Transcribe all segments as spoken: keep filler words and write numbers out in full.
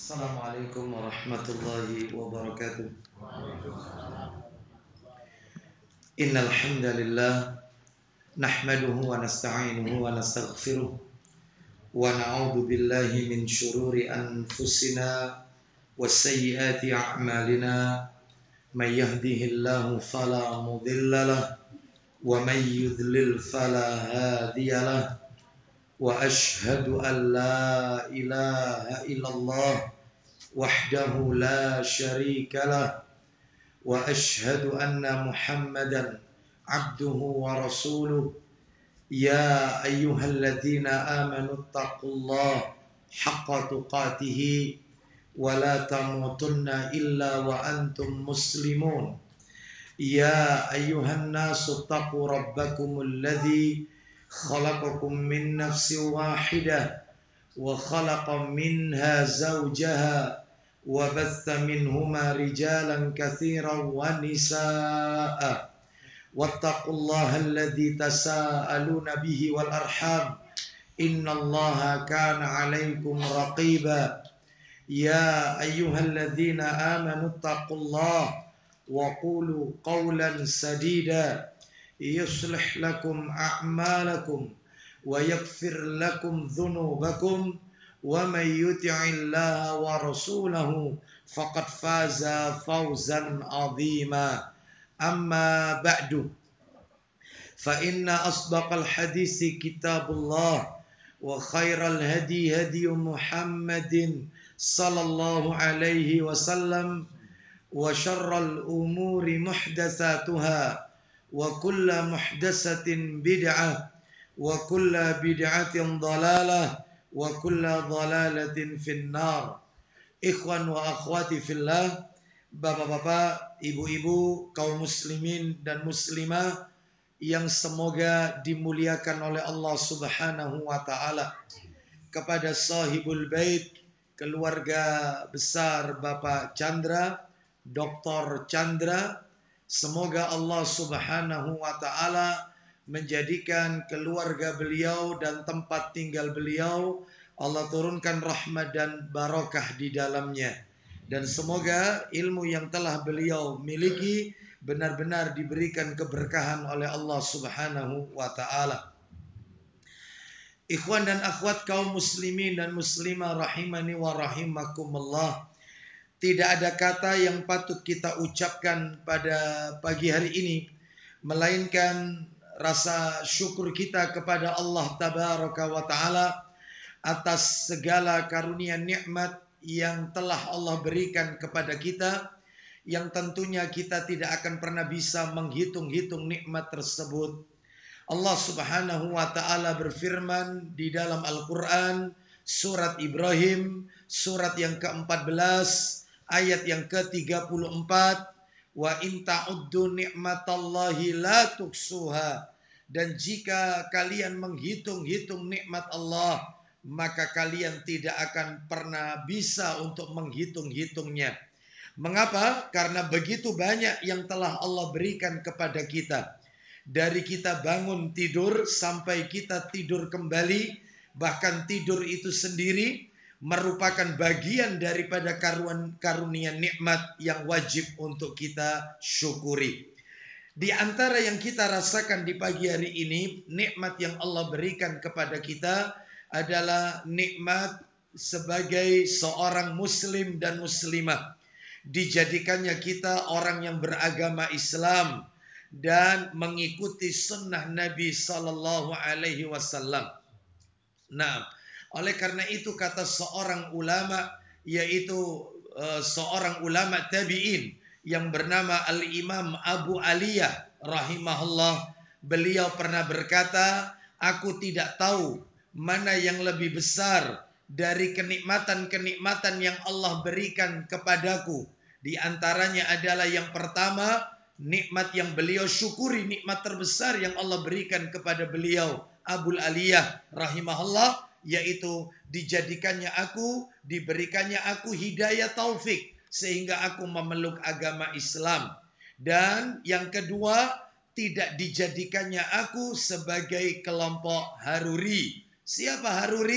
Assalamualaikum warahmatullahi wabarakatuh. Innal hamdalillah nahmaduhu wa nasta'inuhu wa nastaghfiruh wa na'udzu billahi min shururi anfusina wa sayyiati a'malina. May yahdihillahu fala mudhillalah wa may yudlil fala hadiyalah. Wa ashhadu an la ilaha illallah wahdahu la syarikalah wa ashhadu anna Muhammadan abduhu wa rasuluh. Ya ayyuhalladzina amanu taqullaha haqqa tuqatih wa la tamutunna illa wa antum muslimun. Ya ayyuhan nasu taqu rabbakumul ladzi khalaqakum min nafsin wahidah wa khalaqa minha zawjaha wa batha minhuma rijalan katsiran wa nisaa. Wattaqullaha alladzi tasaaluna bihi wal arham innallaha kana 'alaikum raqiba. Ya ayyuhalladzina amanu taqullaha wa qulu qawlan sadida yuslih lakum a'malakum wa yaghfir lakum dhunubakum wa may yuti'illaha wa rasulahu faqad faza fawzan 'azima. Amma ba'du, fa inna asdaqal hadisi kitabullah wa khairal hadi hadi Muhammadin sallallahu alaihi wasallam wa syarral umuri muhdatsatuha wa kullu muhdatsatin bid'ah wa kullu bid'atin dhalalah wa kullu dhalalatin finnar. Ikhwan wa akhwati fillah, bapak-bapak, ibu-ibu, kaum muslimin dan muslimah yang semoga dimuliakan oleh Allah Subhanahu wa taala. Kepada sahibul bait, keluarga besar Bapak Chandra, Doktor Chandra, semoga Allah Subhanahu wa taala menjadikan keluarga beliau dan tempat tinggal beliau Allah turunkan rahmat dan barakah di dalamnya. Dan semoga ilmu yang telah beliau miliki benar-benar diberikan keberkahan oleh Allah Subhanahu wa taala. Ikhwan dan akhwat kaum muslimin dan muslimah rahimani wa rahimakumullah. Tidak ada kata yang patut kita ucapkan pada pagi hari ini melainkan rasa syukur kita kepada Allah tabaraka wa taala atas segala karunia nikmat yang telah Allah berikan kepada kita, yang tentunya kita tidak akan pernah bisa menghitung-hitung nikmat tersebut. Allah Subhanahu wa taala berfirman di dalam Al-Qur'an surat Ibrahim surat yang keempat belas ayat yang ke tiga puluh empat, wa in ta'uddu ni'matallahi la tuksuha. Dan jika kalian menghitung-hitung nikmat Allah, maka kalian tidak akan pernah bisa untuk menghitung-hitungnya. Mengapa? Karena begitu banyak yang telah Allah berikan kepada kita. Dari kita bangun tidur sampai kita tidur kembali, bahkan tidur itu sendiri merupakan bagian daripada karunia nikmat yang wajib untuk kita syukuri. Di antara yang kita rasakan di pagi hari ini, nikmat yang Allah berikan kepada kita adalah nikmat sebagai seorang muslim dan muslimah. Dijadikannya kita orang yang beragama Islam dan mengikuti sunnah Nabi sallallahu alaihi wasallam. Nah, oleh karena itu kata seorang ulama, yaitu uh, seorang ulama tabi'in yang bernama Al-Imam Abu Aliyah rahimahullah, beliau pernah berkata, aku tidak tahu mana yang lebih besar dari kenikmatan-kenikmatan yang Allah berikan kepadaku. Di antaranya adalah yang pertama, nikmat yang beliau syukuri, nikmat terbesar yang Allah berikan kepada beliau Abu Aliyah rahimahullah, yaitu dijadikannya aku, diberikannya aku hidayah taufik sehingga aku memeluk agama Islam. Dan yang kedua, tidak dijadikannya aku sebagai kelompok Haruri. Siapa Haruri?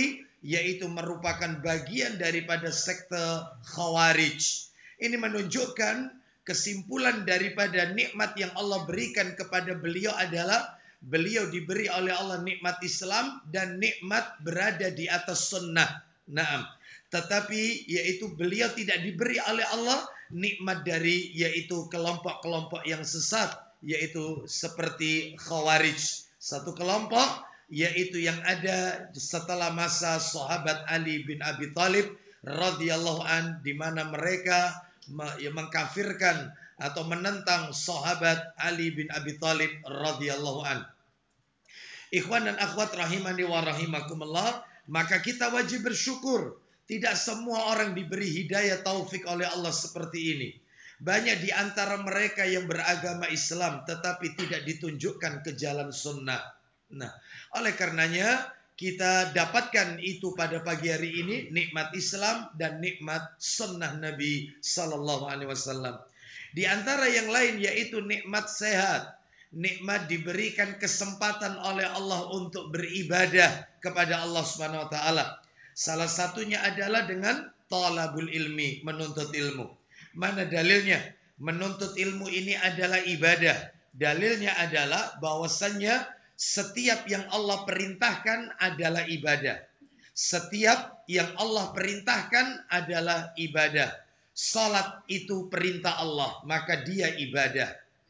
yaitu merupakan bagian daripada sekte Khawarij. Ini menunjukkan kesimpulan daripada nikmat yang Allah berikan kepada beliau adalah beliau diberi oleh Allah nikmat Islam dan nikmat berada di atas sunnah. Naam. Tetapi yaitu beliau tidak diberi oleh Allah nikmat dari yaitu kelompok-kelompok yang sesat, yaitu seperti Khawarij. Satu kelompok yaitu yang ada setelah masa sahabat Ali bin Abi Thalib radhiyallahu an, di mana mereka mengkafirkan atau menentang sahabat Ali bin Abi Thalib radhiyallahu an. Ikhwan dan akhwat rahimani wa rahimakumullah, maka kita wajib bersyukur. Tidak semua orang diberi hidayah taufik oleh Allah seperti ini. Banyak di antara mereka yang beragama Islam tetapi tidak ditunjukkan ke jalan sunnah. Nah, oleh karenanya kita dapatkan itu pada pagi hari ini, nikmat Islam dan nikmat sunnah Nabi Sallallahu Alaihi Wasallam. Di antara yang lain yaitu nikmat sehat, nikmat diberikan kesempatan oleh Allah untuk beribadah kepada Allah Subhanahu Wa Taala. Salah satunya adalah dengan talabul ilmi, menuntut ilmu. Mana dalilnya? Menuntut ilmu ini adalah ibadah. Dalilnya adalah bahwasannya setiap yang Allah perintahkan adalah ibadah. Setiap yang Allah perintahkan adalah ibadah. Salat itu perintah Allah, maka dia ibadah.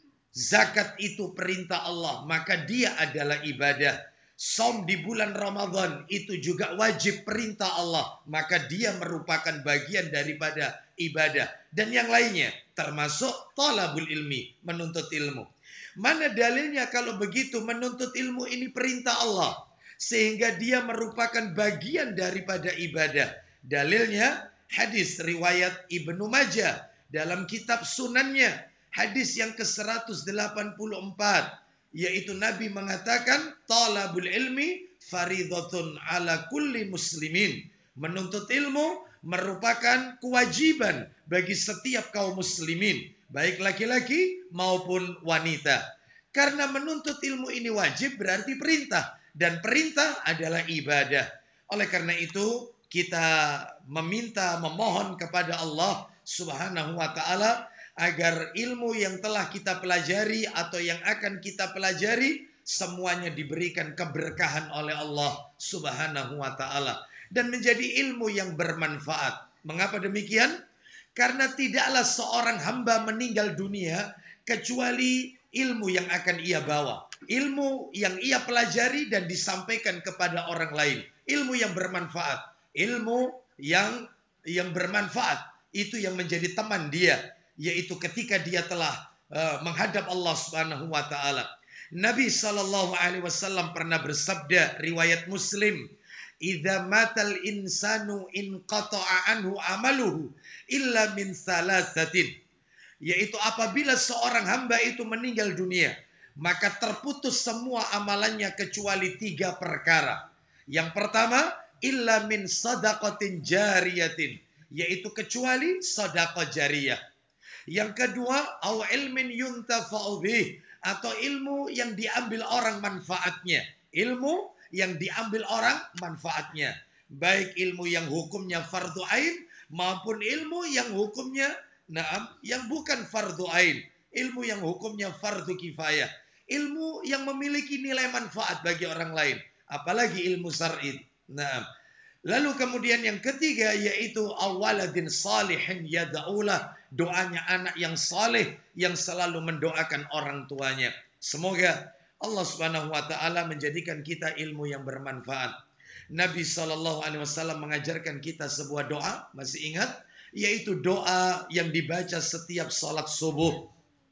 Zakat itu perintah Allah, maka dia adalah ibadah. Saum di bulan Ramadan itu juga wajib perintah Allah, maka dia merupakan bagian daripada ibadah. Dan yang lainnya termasuk talabul ilmi, menuntut ilmu. Mana dalilnya kalau begitu menuntut ilmu ini perintah Allah, sehingga dia merupakan bagian daripada ibadah? Dalilnya hadis riwayat Ibnu Majah dalam kitab sunannya, hadis yang ke seratus delapan puluh empat, yaitu Nabi mengatakan talabul ilmi faridhatun ala kulli muslimin. Menuntut ilmu merupakan kewajiban bagi setiap kaum muslimin, baik laki-laki maupun wanita. Karena menuntut ilmu ini wajib berarti perintah, dan perintah adalah ibadah. Oleh karena itu kita meminta, memohon kepada Allah Subhanahu wa taala agar ilmu yang telah kita pelajari atau yang akan kita pelajari semuanya diberikan keberkahan oleh Allah Subhanahu wa taala dan menjadi ilmu yang bermanfaat. Mengapa demikian? Karena tidaklah seorang hamba meninggal dunia kecuali ilmu yang akan ia bawa, ilmu yang ia pelajari dan disampaikan kepada orang lain, ilmu yang bermanfaat, ilmu yang yang bermanfaat itu yang menjadi teman dia, yaitu ketika dia telah uh, menghadap Allah Subhanahu wa taala. Nabi sallallahu alaihi wasallam pernah bersabda, riwayat Muslim, "Idza matal insanu inqata'a anhu amaluhu illa min salasatin." Yaitu apabila seorang hamba itu meninggal dunia, maka terputus semua amalannya kecuali tiga perkara. Yang pertama, illa min sadaqatin jariyatin, yaitu kecuali sedekah jariyah. Yang kedua, au ilmin yuntafa'u bih, atau ilmu yang diambil orang manfaatnya. Ilmu yang diambil orang manfaatnya. Baik ilmu yang hukumnya fardu ain maupun ilmu yang hukumnya naam yang bukan fardu ain. Ilmu yang hukumnya fardu kifayah. Ilmu yang memiliki nilai manfaat bagi orang lain. Apalagi ilmu syar'i. Naam. Lalu kemudian yang ketiga yaitu awaladin salihin yad'ulah, doanya anak yang saleh yang selalu mendoakan orang tuanya. Semoga Allah Subhanahu wa taala menjadikan kita ilmu yang bermanfaat. Nabi sallallahu alaihi wasallam mengajarkan kita sebuah doa, masih ingat? Yaitu doa yang dibaca setiap salat subuh.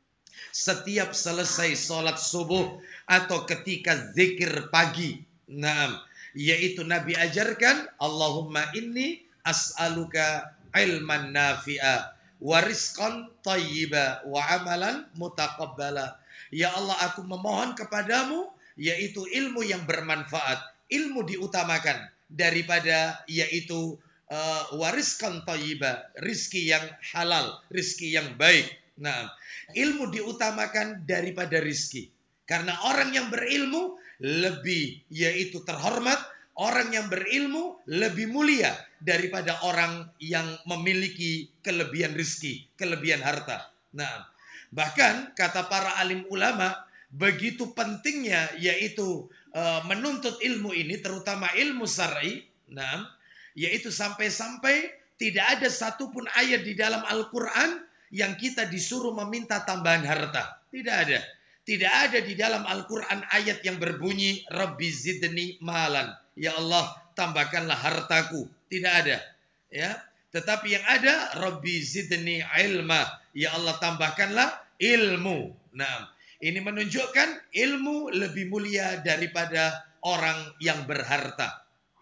Setiap selesai salat subuh atau ketika zikir pagi. Naam. Yaitu Nabi ajarkan, Allahumma inni as'aluka ilman nafi'a wa rizqan tayyiba wa amalan mutaqabbala. Ya Allah, aku memohon kepadamu yaitu ilmu yang bermanfaat. Ilmu diutamakan daripada yaitu uh, wariskan tayyiba, rizki yang halal, rizki yang baik. Nah, ilmu diutamakan daripada rizki. Karena orang yang berilmu lebih yaitu terhormat, orang yang berilmu lebih mulia daripada orang yang memiliki kelebihan rezeki, kelebihan harta. Nah, bahkan kata para alim ulama, begitu pentingnya yaitu uh, menuntut ilmu ini, terutama ilmu syar'i. Nah, yaitu sampai-sampai tidak ada satupun ayat di dalam Al-Quran yang kita disuruh meminta tambahan harta. Tidak ada. Tidak ada di dalam Al-Quran ayat yang berbunyi Rabbi zidni malan. Ya Allah, tambahkanlah hartaku. Tidak ada. Ya. Tetapi yang ada Rabbi zidni ilma. Ya Allah, tambahkanlah ilmu. Nah, ini menunjukkan ilmu lebih mulia daripada orang yang berharta.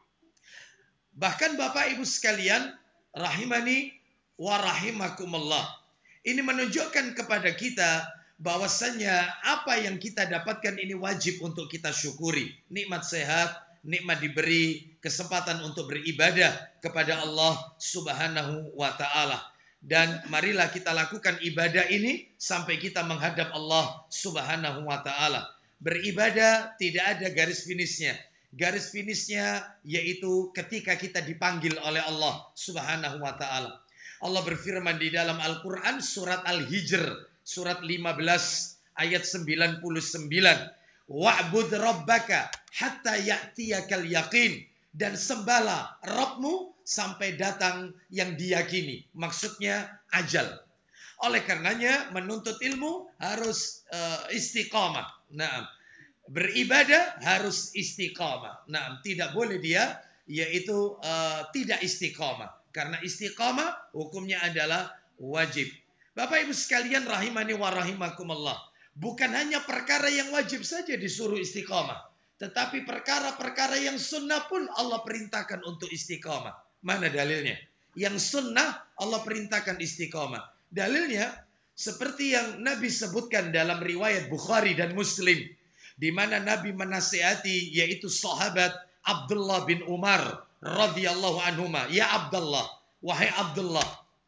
Bahkan Bapak Ibu sekalian, rahimani wa rahimakumullah. Ini menunjukkan kepada kita bahwasanya apa yang kita dapatkan ini wajib untuk kita syukuri. Nikmat sehat, nikmat diberi kesempatan untuk beribadah kepada Allah Subhanahu wa taala. Dan marilah kita lakukan ibadah ini sampai kita menghadap Allah Subhanahu wa taala. Beribadah tidak ada garis finishnya. Garis finishnya yaitu ketika kita dipanggil oleh Allah Subhanahu wa taala. Allah berfirman di dalam Al-Qur'an surat Al-Hijr surat lima belas ayat sembilan puluh sembilan. Wa'bud rabbaka hatta ya'tiyakal yaqin, dan sembahlah Rabbmu sampai datang yang diyakini. Maksudnya ajal. Oleh karenanya menuntut ilmu harus uh, istiqamah. Nah, beribadah harus istiqamah. Nah, tidak boleh dia yaitu uh, tidak istiqamah. Karena istiqamah hukumnya adalah wajib. Bapak Ibu sekalian rahimani wa rahimakumullah. Bukan hanya perkara yang wajib saja disuruh istiqamah. Tetapi perkara-perkara yang sunnah pun Allah perintahkan untuk istiqamah. Mana dalilnya? Yang sunnah Allah perintahkan istiqamah. Dalilnya seperti yang Nabi sebutkan dalam riwayat Bukhari dan Muslim, di mana Nabi menasihati yaitu sahabat Abdullah bin Umar radhiyallahu anhuma, ya Abdullah, wahai Abdullah,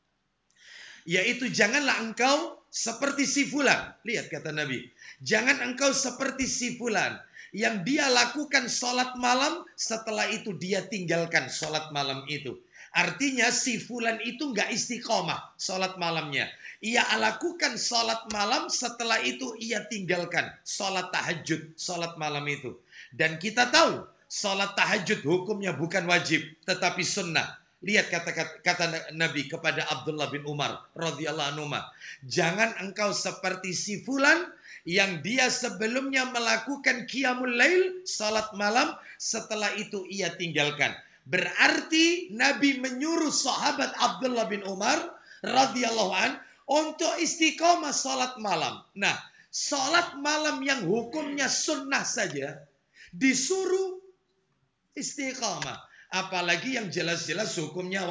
yaitu janganlah engkau seperti si fulan. Lihat kata Nabi, jangan engkau seperti si fulan yang dia lakukan sholat malam, setelah itu dia tinggalkan sholat malam itu. Artinya si fulan itu nggak istiqomah sholat malamnya. Ia lakukan sholat malam, setelah itu ia tinggalkan sholat tahajud, sholat malam itu. Dan kita tahu sholat tahajud hukumnya bukan wajib, tetapi sunnah. Lihat kata-kata kata Nabi kepada Abdullah bin Umar radhiyallahu anhu, jangan engkau seperti si fulan yang dia sebelumnya melakukan qiyamul lail, salat malam, setelah itu ia tinggalkan. Berarti Nabi menyuruh sahabat Abdullah bin Umar radhiyallahu an untuk istiqomah salat malam. Nah, salat malam yang hukumnya sunnah saja disuruh istiqamah. Apalagi yang jelas-jelas hukumnya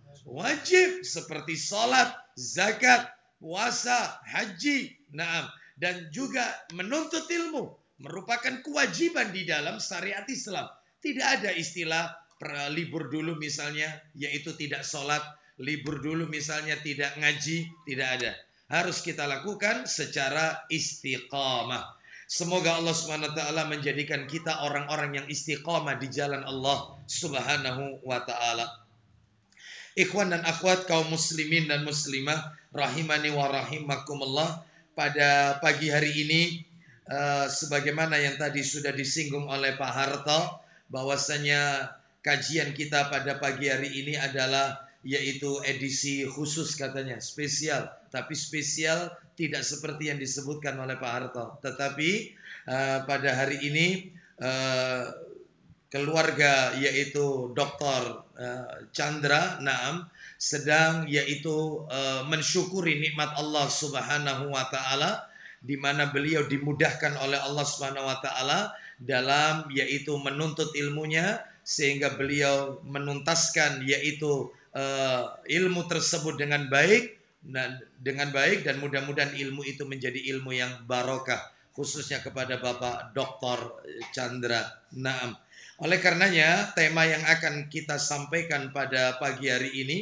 wajib, seperti salat, zakat, puasa, haji. Nah, dan juga menuntut ilmu merupakan kewajiban di dalam syariat Islam. Tidak ada istilah libur dulu misalnya, yaitu tidak sholat, libur dulu misalnya tidak ngaji, tidak ada. Harus kita lakukan secara istiqamah. Semoga Allah Subhanahu wa taala menjadikan kita orang-orang yang istiqamah di jalan Allah Subhanahu wa taala. Ikhwan dan akhwat kaum muslimin dan muslimah rahimani wa rahimakumullah, pada pagi hari ini uh, sebagaimana yang tadi sudah disinggung oleh Pak Harto, bahwasanya kajian kita pada pagi hari ini adalah yaitu edisi khusus katanya, spesial. Tapi spesial tidak seperti yang disebutkan oleh Pak Harto. Tetapi uh, pada hari ini uh, keluarga yaitu Doktor uh, Chandra Naam sedang yaitu uh, mensyukuri nikmat Allah Subhanahu wa taala, di mana beliau dimudahkan oleh Allah Subhanahu wa taala dalam yaitu menuntut ilmunya, sehingga beliau menuntaskan yaitu uh, ilmu tersebut dengan baik dan dengan baik dan mudah-mudahan ilmu itu menjadi ilmu yang barokah, khususnya kepada Bapak Doktor Chandra Naam. Oleh karenanya tema yang akan kita sampaikan pada pagi hari ini,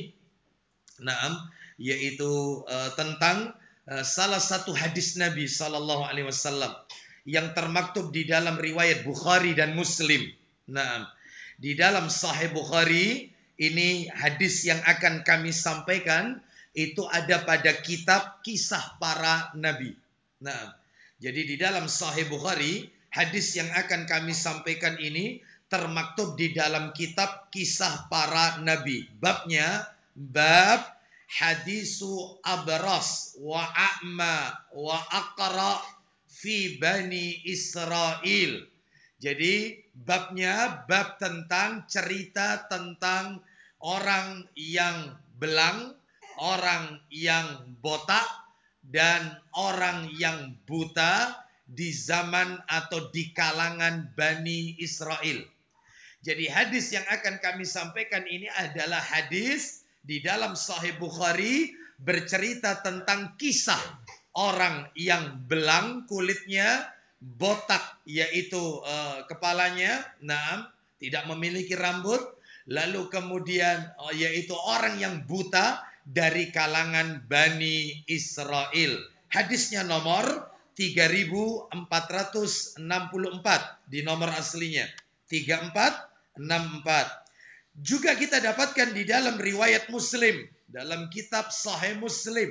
Naam, yaitu uh, tentang uh, salah satu hadis Nabi Sallallahu Alaihi Wasallam yang termaktub di dalam riwayat Bukhari dan Muslim. Naam, Di dalam Sahih Bukhari, ini hadis yang akan kami sampaikan itu ada pada kitab Kisah Para Nabi. Nah, jadi di dalam Sahih Bukhari, hadis yang akan kami sampaikan ini termaktub di dalam kitab Kisah Para Nabi. Babnya bab hadisu abras wa a'ma wa aqra fi bani Israel. Jadi babnya bab tentang cerita tentang orang yang belang, orang yang botak, dan orang yang buta di zaman atau di kalangan Bani Israel. Jadi hadis yang akan kami sampaikan ini adalah hadis di dalam Sahih Bukhari bercerita tentang kisah orang yang belang kulitnya, botak yaitu uh, kepalanya, nah, tidak memiliki rambut, lalu kemudian uh, yaitu orang yang buta dari kalangan Bani Israel. Hadisnya nomor tiga ribu empat ratus enam puluh empat di nomor aslinya tiga empat enam empat. Juga kita dapatkan di dalam riwayat Muslim, dalam kitab Sahih Muslim,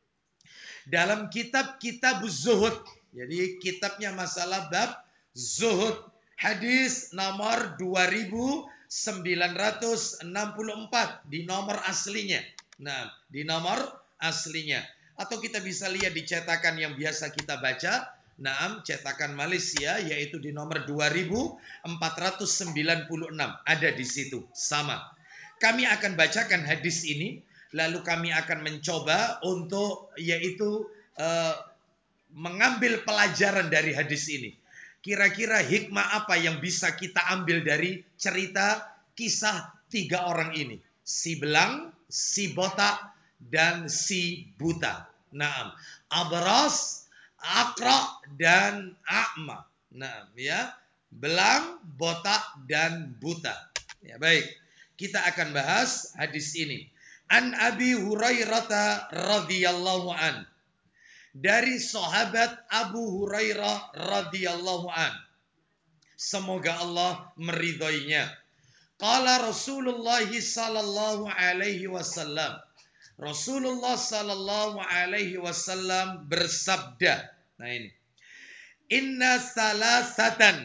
dalam kitab Kitab Zuhud. Jadi kitabnya masalah bab zuhud. Hadis nomor dua ribu sembilan ratus enam puluh empat di nomor aslinya. Nah, di nomor aslinya. Atau kita bisa lihat di cetakan yang biasa kita baca. Naam, cetakan Malaysia yaitu di nomor dua ribu empat ratus sembilan puluh enam. Ada di situ, sama. Kami akan bacakan hadis ini, lalu kami akan mencoba untuk yaitu uh, mengambil pelajaran dari hadis ini. Kira-kira hikmah apa yang bisa kita ambil dari cerita kisah tiga orang ini. Si belang, si botak, dan si buta. Naam. Abras, akra, dan a'ma. Naam, ya. Belang, botak, dan buta. Ya, baik. Kita akan bahas hadis ini. An Abi Hurairah radhiyallahu an. Dari sahabat Abu Hurairah radhiyallahu an. Semoga Allah meridhoinya. Qala Rasulullah sallallahu alaihi wasallam. Rasulullah sallallahu alaihi wasallam bersabda. Nah ini. Inna salasatan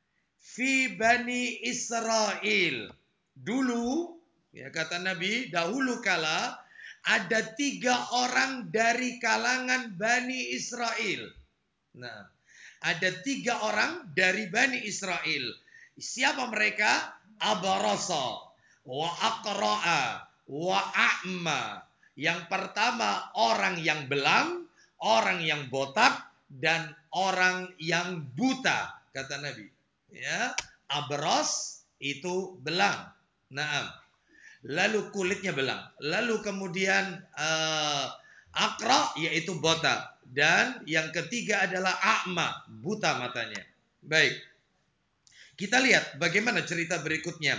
fi bani Israel. Dulu, ya kata Nabi, dahulu kala ada tiga orang dari kalangan Bani Israel. Nah, ada tiga orang dari Bani Israel. Siapa mereka? Abarasa, wa aqra'a, wa a'ma. Yang pertama orang yang belang, orang yang botak, dan orang yang buta, kata Nabi. Ya, abras itu belang. Naam. Lalu kulitnya belang. Lalu kemudian uh, akra yaitu botak. Dan yang ketiga adalah a'ma, buta matanya. Baik. Kita lihat bagaimana cerita berikutnya.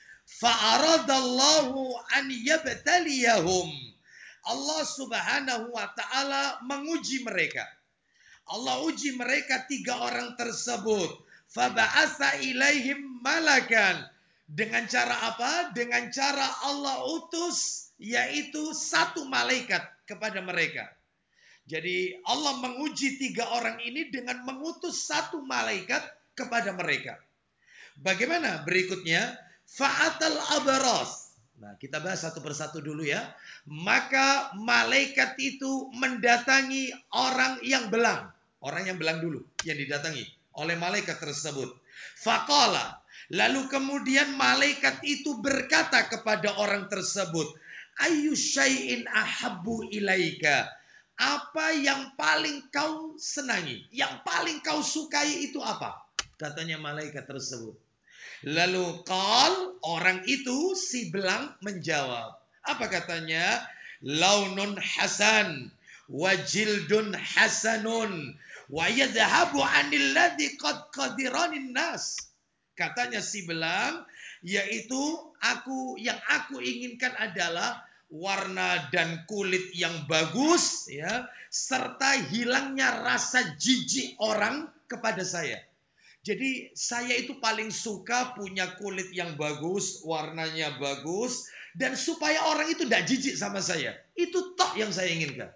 Fa'aradallahu an yabtaliyahum. Allah Subhanahu wa taala menguji mereka. Allah uji mereka tiga orang tersebut. Faba'asa ilaihim malakan. Dengan cara apa? Dengan cara Allah utus yaitu satu malaikat kepada mereka. Jadi Allah menguji tiga orang ini dengan mengutus satu malaikat kepada mereka. Bagaimana berikutnya? Fa'atal abaras. Nah, kita bahas satu persatu dulu ya. Maka malaikat itu mendatangi orang yang belang. Orang yang belang dulu yang didatangi oleh malaikat tersebut. Faqala. Lalu kemudian malaikat itu berkata kepada orang tersebut, Ayyu syai'in ahabbu ilaika. Apa yang paling kau senangi? Yang paling kau sukai itu apa? Katanya malaikat tersebut. Lalu qal, orang itu si belang menjawab. Apa katanya? Launun hasan wa jildun hasanun wa yadhhabu anil ladzi qad qadiranin nas. Katanya si belang, yaitu aku yang aku inginkan adalah warna dan kulit yang bagus, ya, serta hilangnya rasa jijik orang kepada saya. Jadi saya itu paling suka punya kulit yang bagus, warnanya bagus, dan supaya orang itu tidak jijik sama saya. Itu tok yang saya inginkan.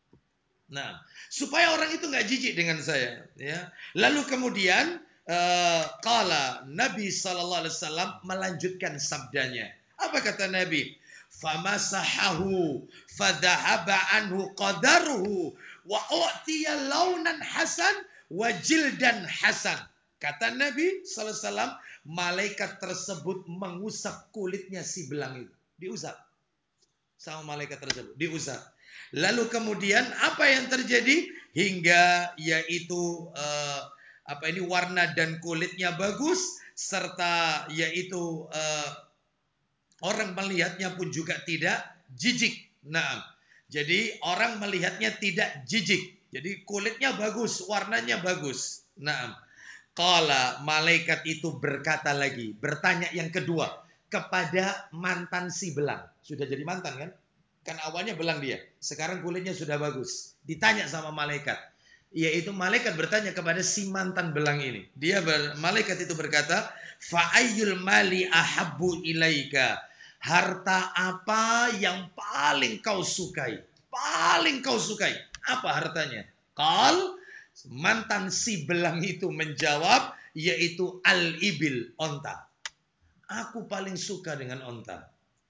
Nah, supaya orang itu nggak jijik dengan saya. Ya. Lalu kemudian uh, kala Nabi Sallallahu Alaihi Wasallam melanjutkan sabdanya. Apa kata Nabi? Famasahahu fadhahaba anhu qadaruhu wa u'tiya launan hasan wa jildan hasan. Kata Nabi Sallallahu Alaihi Wasallam, malaikat tersebut mengusap kulitnya si belang itu. Diusap sama malaikat tersebut, diusap. Lalu kemudian apa yang terjadi? Hingga yaitu uh, apa ini warna dan kulitnya bagus, serta yaitu uh, orang melihatnya pun juga tidak jijik. Nah, jadi orang melihatnya tidak jijik. Jadi kulitnya bagus, warnanya bagus. Nah, kala malaikat itu berkata lagi, bertanya yang kedua kepada mantan si belang. Sudah jadi mantan kan? Kan awalnya belang dia. Sekarang kulitnya sudah bagus. Ditanya sama malaikat. Yaitu malaikat bertanya kepada si mantan belang ini. Dia ber, malaikat itu berkata, "Fa'ayyul mali ahabbu ilaika?" Harta apa yang paling kau sukai? Paling kau sukai. Apa hartanya? Qal, mantan si belang itu menjawab, yaitu al-ibil, onta. Aku paling suka dengan onta.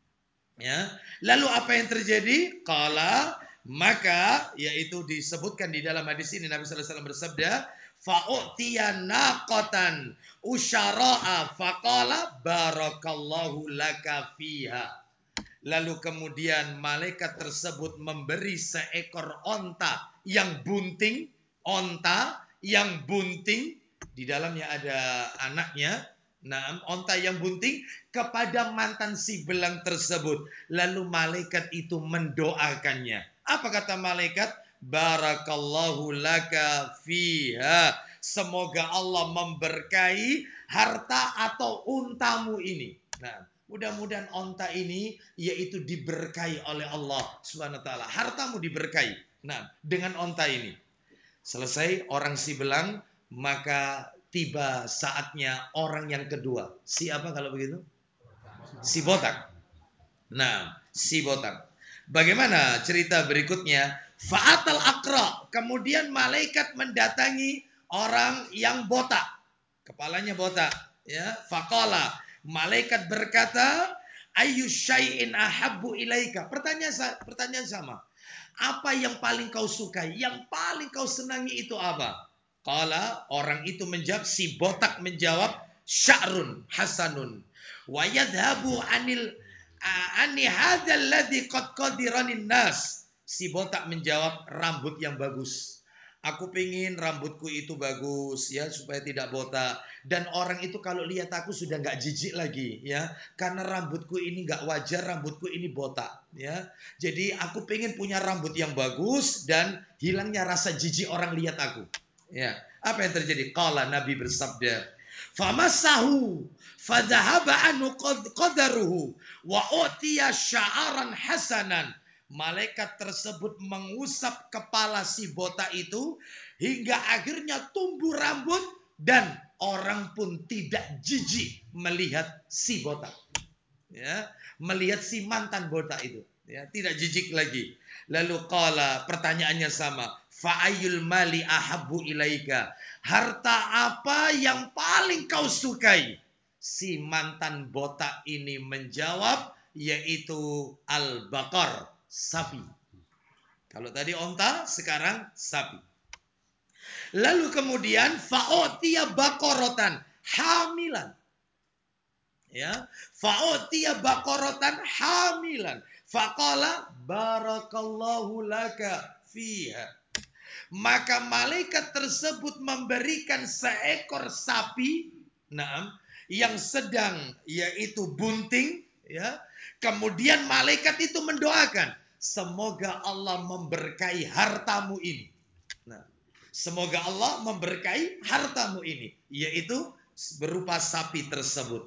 Ya. Lalu apa yang terjadi? Qala, maka yaitu disebutkan di dalam hadis ini Nabi sallallahu alaihi wasallam bersabda, fa'utiya naqatan usyara'a faqala barakallahu laka fiha. Lalu kemudian malaikat tersebut memberi seekor onta yang bunting, onta yang bunting, di dalamnya ada anaknya. Nah, onta yang bunting kepada mantan si belang tersebut. Lalu malaikat itu mendoakannya. Apa kata malaikat? Barakallahu laka fiha. Semoga Allah memberkahi harta atau untamu ini. Nah, mudah-mudahan onta ini yaitu diberkahi oleh Allah Subhanahu wa taala. Hartamu diberkahi. Nah, dengan onta ini. Selesai orang si belang, maka tiba saatnya orang yang kedua. Siapa kalau begitu? Si botak. Nah, si botak. Bagaimana cerita berikutnya? Fa'atal akra. Kemudian malaikat mendatangi orang yang botak. Kepalanya botak. Ya, faqala. Malaikat berkata, Ayu syai'in ahabbu ilaika. Pertanyaan, pertanyaan sama. Apa yang paling kau sukai? Yang paling kau senangi itu apa? Qala, orang itu menjawab, si botak menjawab, sya'run hasanun wa yadhabu anil ani hadzal ladzi qad qadiranin nas. Si botak menjawab, rambut yang bagus. Aku pengen rambutku itu bagus ya, supaya tidak botak. Dan orang itu kalau lihat aku sudah nggak jijik lagi ya, karena rambutku ini nggak wajar, rambutku ini botak ya. Jadi aku pengen punya rambut yang bagus dan hilangnya rasa jijik orang lihat aku. Ya, apa yang terjadi? Qala, Nabi bersabda, "Famasahu fadhahaba anhu qadaruhu wa utiya sya'aran hasanan." Malaikat tersebut mengusap kepala si botak itu hingga akhirnya tumbuh rambut dan orang pun tidak jijik melihat si botak. Ya, melihat si mantan botak itu, ya, tidak jijik lagi. Lalu qala, pertanyaannya sama, fa'ayul mali ahabbu ilaika? Harta apa yang paling kau sukai? Si mantan botak ini menjawab, yaitu al-baqar, sapi. Kalau tadi onta, sekarang sapi. Lalu kemudian fa'utiya baqaratan hamilan. Ya, fa'utiya baqaratan hamilan. Faqala barakallahu laka fiha. Maka malaikat tersebut memberikan seekor sapi, naam, yang sedang yaitu bunting, ya. Kemudian malaikat itu mendoakan, semoga Allah memberkahi hartamu ini. Nah, semoga Allah memberkahi hartamu ini, yaitu berupa sapi tersebut.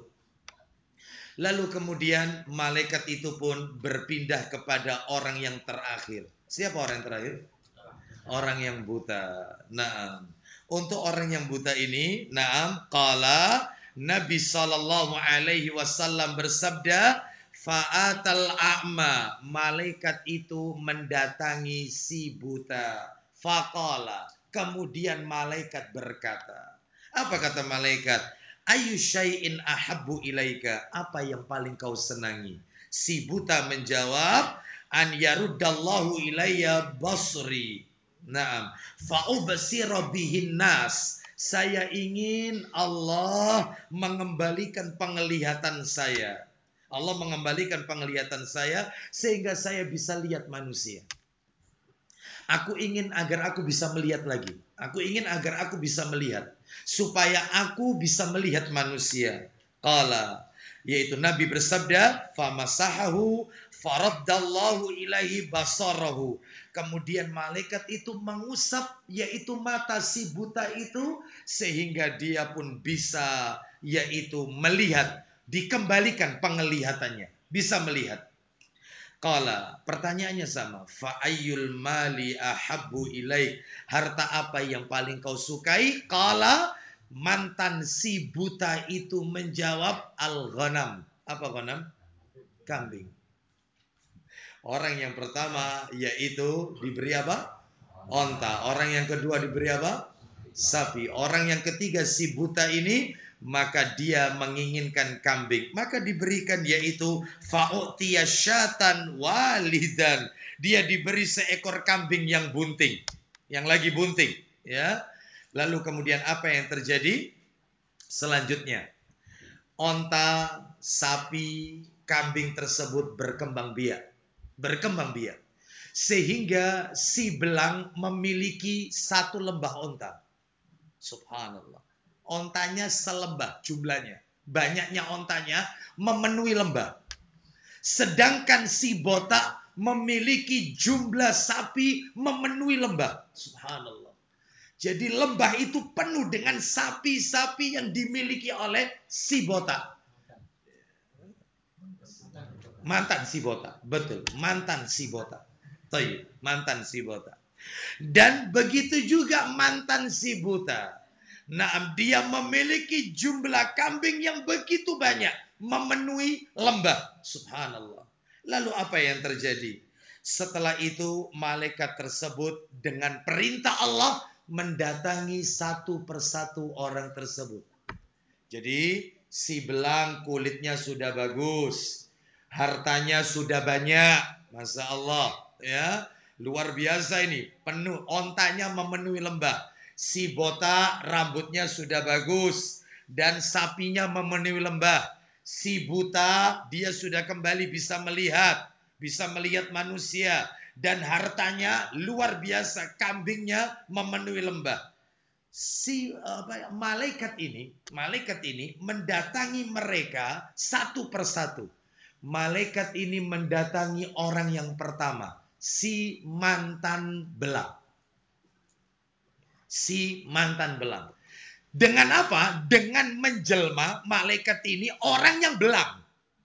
Lalu kemudian malaikat itu pun berpindah kepada orang yang terakhir. Siapa orang yang terakhir? Orang yang buta. Nah, untuk orang yang buta ini, naam, qala Nabi sallallahu alaihi wasallam bersabda, fa'atal a'ma, malaikat itu mendatangi si buta. Faqala, kemudian malaikat berkata, apa kata malaikat? Ayu syai'in ahabbu ilaika, apa yang paling kau senangi? Si buta menjawab, an yaruddallahu ilayya basri. Naam, fa'ubsira bihin nas. Saya ingin Allah mengembalikan penglihatan saya. Allah mengembalikan penglihatan saya sehingga saya bisa lihat manusia. Aku ingin agar aku bisa melihat lagi. Aku ingin agar aku bisa melihat. Supaya aku bisa melihat manusia. Qala, yaitu Nabi bersabda, famasahahu faraddallahu ilaihi basarahu. Kemudian malaikat itu mengusap yaitu mata si buta itu sehingga dia pun bisa yaitu melihat, dikembalikan penglihatannya, bisa melihat. Qala, pertanyaannya sama. Fa'ayyul mali ahabbu ilaik. Harta apa yang paling kau sukai? Qala, mantan si buta itu menjawab al-ghanam. Apa ghanam? Kambing. Orang yang pertama yaitu diberi apa? Onta. Orang yang kedua diberi apa? Sapi. Orang yang ketiga si buta ini, maka dia menginginkan kambing, maka diberikan yaitu fa'utiya syatan walidan, dia diberi seekor kambing yang bunting, yang lagi bunting, ya. Lalu kemudian apa yang terjadi selanjutnya? Onta, sapi, kambing tersebut berkembang biak, berkembang biak sehingga si belang memiliki satu lembah onta. Subhanallah. Ontanya selembah jumlahnya. Banyaknya ontanya memenuhi lembah. Sedangkan si botak memiliki jumlah sapi memenuhi lembah. Subhanallah. Jadi lembah itu penuh dengan sapi-sapi yang dimiliki oleh si botak. Mantan si botak. Betul. Mantan si botak. Tayyib. Mantan si botak. Dan begitu juga mantan si buta. Nah, dia memiliki jumlah kambing yang begitu banyak, memenuhi lembah. Subhanallah. Lalu apa yang terjadi? Setelah itu malaikat tersebut dengan perintah Allah mendatangi satu persatu orang tersebut. Jadi si belang kulitnya sudah bagus, hartanya sudah banyak, masya Allah, ya. Luar biasa ini, penuh, ontanya memenuhi lembah. Si botak rambutnya sudah bagus dan sapinya memenuhi lembah. Si buta dia sudah kembali bisa melihat, bisa melihat manusia dan hartanya luar biasa, kambingnya memenuhi lembah. Si apa, malaikat ini, malaikat ini mendatangi mereka satu persatu. Malaikat ini mendatangi orang yang pertama, si mantan belang. Si mantan belang. Dengan apa? Dengan menjelma malaikat ini orang yang belang.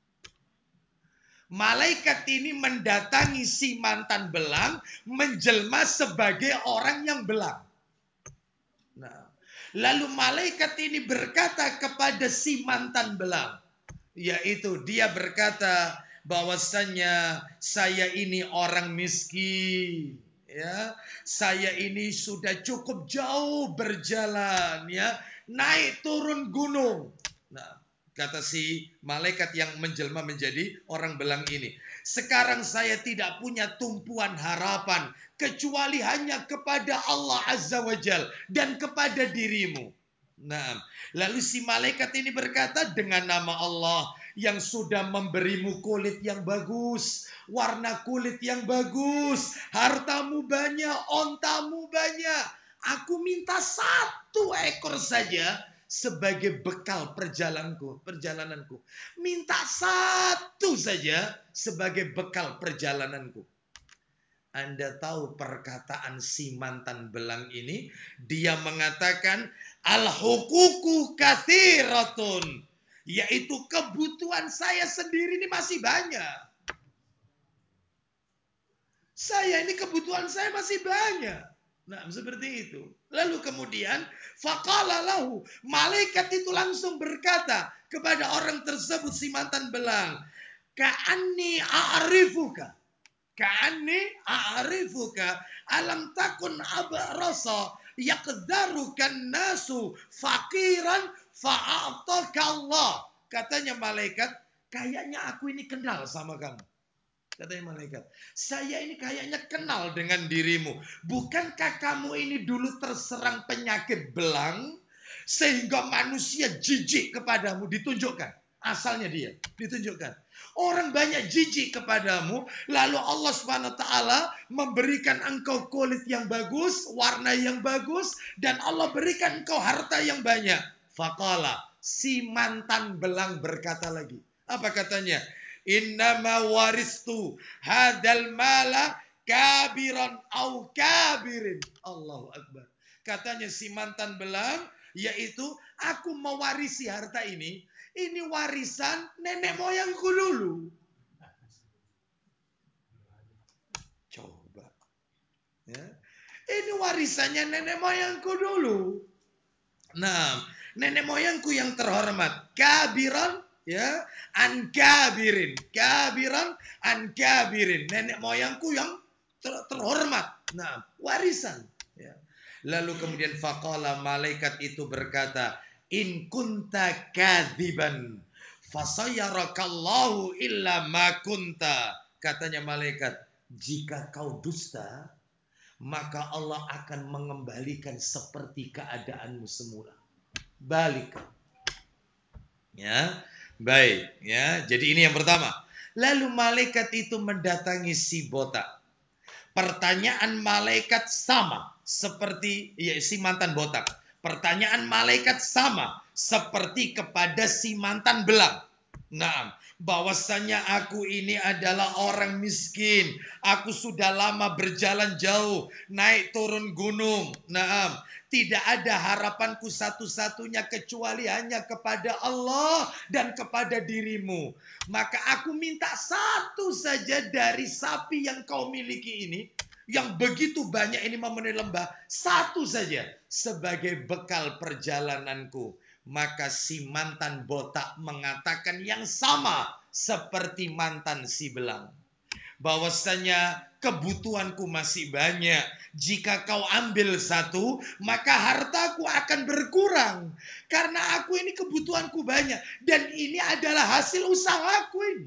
Malaikat ini mendatangi si mantan belang, menjelma sebagai orang yang belang. Nah, lalu malaikat ini berkata kepada si mantan belang, yaitu dia berkata bahwasannya saya ini orang miskin, ya. Saya ini sudah cukup jauh berjalan, ya, naik turun gunung. Nah, kata si malaikat yang menjelma menjadi orang belang ini, sekarang saya tidak punya tumpuan harapan kecuali hanya kepada Allah Azza wa Jal dan kepada dirimu. Nah, lalu si malaikat ini berkata, dengan nama Allah yang sudah memberimu kulit yang bagus, warna kulit yang bagus, hartamu banyak, ontamu banyak, aku minta satu ekor saja sebagai bekal perjalananku, perjalananku. Minta satu saja sebagai bekal perjalananku. Anda tahu perkataan si mantan belang ini? Dia mengatakan al-huququ katsiratun, yaitu kebutuhan saya sendiri ini masih banyak. Saya ini kebutuhan saya masih banyak. Nah, seperti itu. Lalu kemudian faqala lahu, malaikat itu langsung berkata kepada orang tersebut, si mantan belang, ka'anni a'rifuka. Ka'anni a'rifuka alam takun abrasa yaqdarukan nasu fakiran fa'ataka Allah. Katanya malaikat, kayaknya aku ini kenal sama kamu. Katanya malaikat, saya ini kayaknya kenal dengan dirimu. Bukankah kamu ini dulu terserang penyakit belang sehingga manusia jijik kepadamu? Ditunjukkan asalnya dia, ditunjukkan. Orang banyak jijik kepadamu, lalu Allah Subhanahu wa taala memberikan engkau kulit yang bagus, warna yang bagus, dan Allah berikan engkau harta yang banyak. Faqala, si mantan belang berkata lagi. Apa katanya? Innama waristu hadal mala kabiran au kabirin. Allahu Akbar. Katanya si mantan belang, yaitu aku mewarisi harta ini. Ini warisan nenek moyangku dulu. Coba. Ya. Ini warisannya nenek moyangku dulu. Nah, nenek moyangku yang terhormat, kabiran, ya, an kabirin, kabiran, an kabirin, nenek moyangku yang ter terhormat. Nah, warisan. Ya. Lalu kemudian faqala, malaikat itu berkata, in kunta kadziban, fasayarakallahu illa ma kunta. Katanya malaikat, jika kau dusta, maka Allah akan mengembalikan seperti keadaanmu semula. Balik. Ya, baik. Ya, jadi ini yang pertama. Lalu malaikat itu mendatangi si botak. Pertanyaan malaikat sama seperti ya, si mantan botak. Pertanyaan malaikat sama seperti kepada si mantan belang. Nah, bahwasanya aku ini adalah orang miskin. Aku sudah lama berjalan jauh, naik turun gunung. Nah, tidak ada harapanku satu-satunya kecuali hanya kepada Allah dan kepada dirimu. Maka aku minta satu saja dari sapi yang kau miliki ini, yang begitu banyak ini memenuhi lembah, satu saja sebagai bekal perjalananku. Maka si mantan botak mengatakan yang sama seperti mantan si belang. Bahwasanya kebutuhanku masih banyak. Jika kau ambil satu, maka hartaku akan berkurang. Karena aku ini kebutuhanku banyak. Dan ini adalah hasil usahaku ini.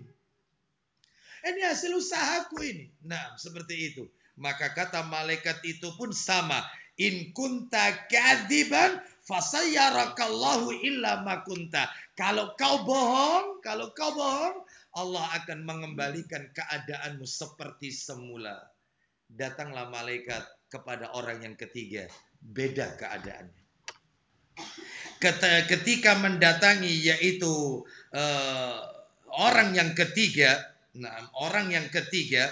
Ini hasil usahaku ini. Nah, seperti itu. Maka kata malaikat itu pun sama. In kunta kadziban fasayarakallahu illa ma kunta. Kalau kau bohong, kalau kau bohong, Allah akan mengembalikan keadaanmu seperti semula. Datanglah malaikat kepada orang yang ketiga. Beda keadaannya. Ketika mendatangi yaitu uh, orang yang ketiga, nah, orang yang ketiga,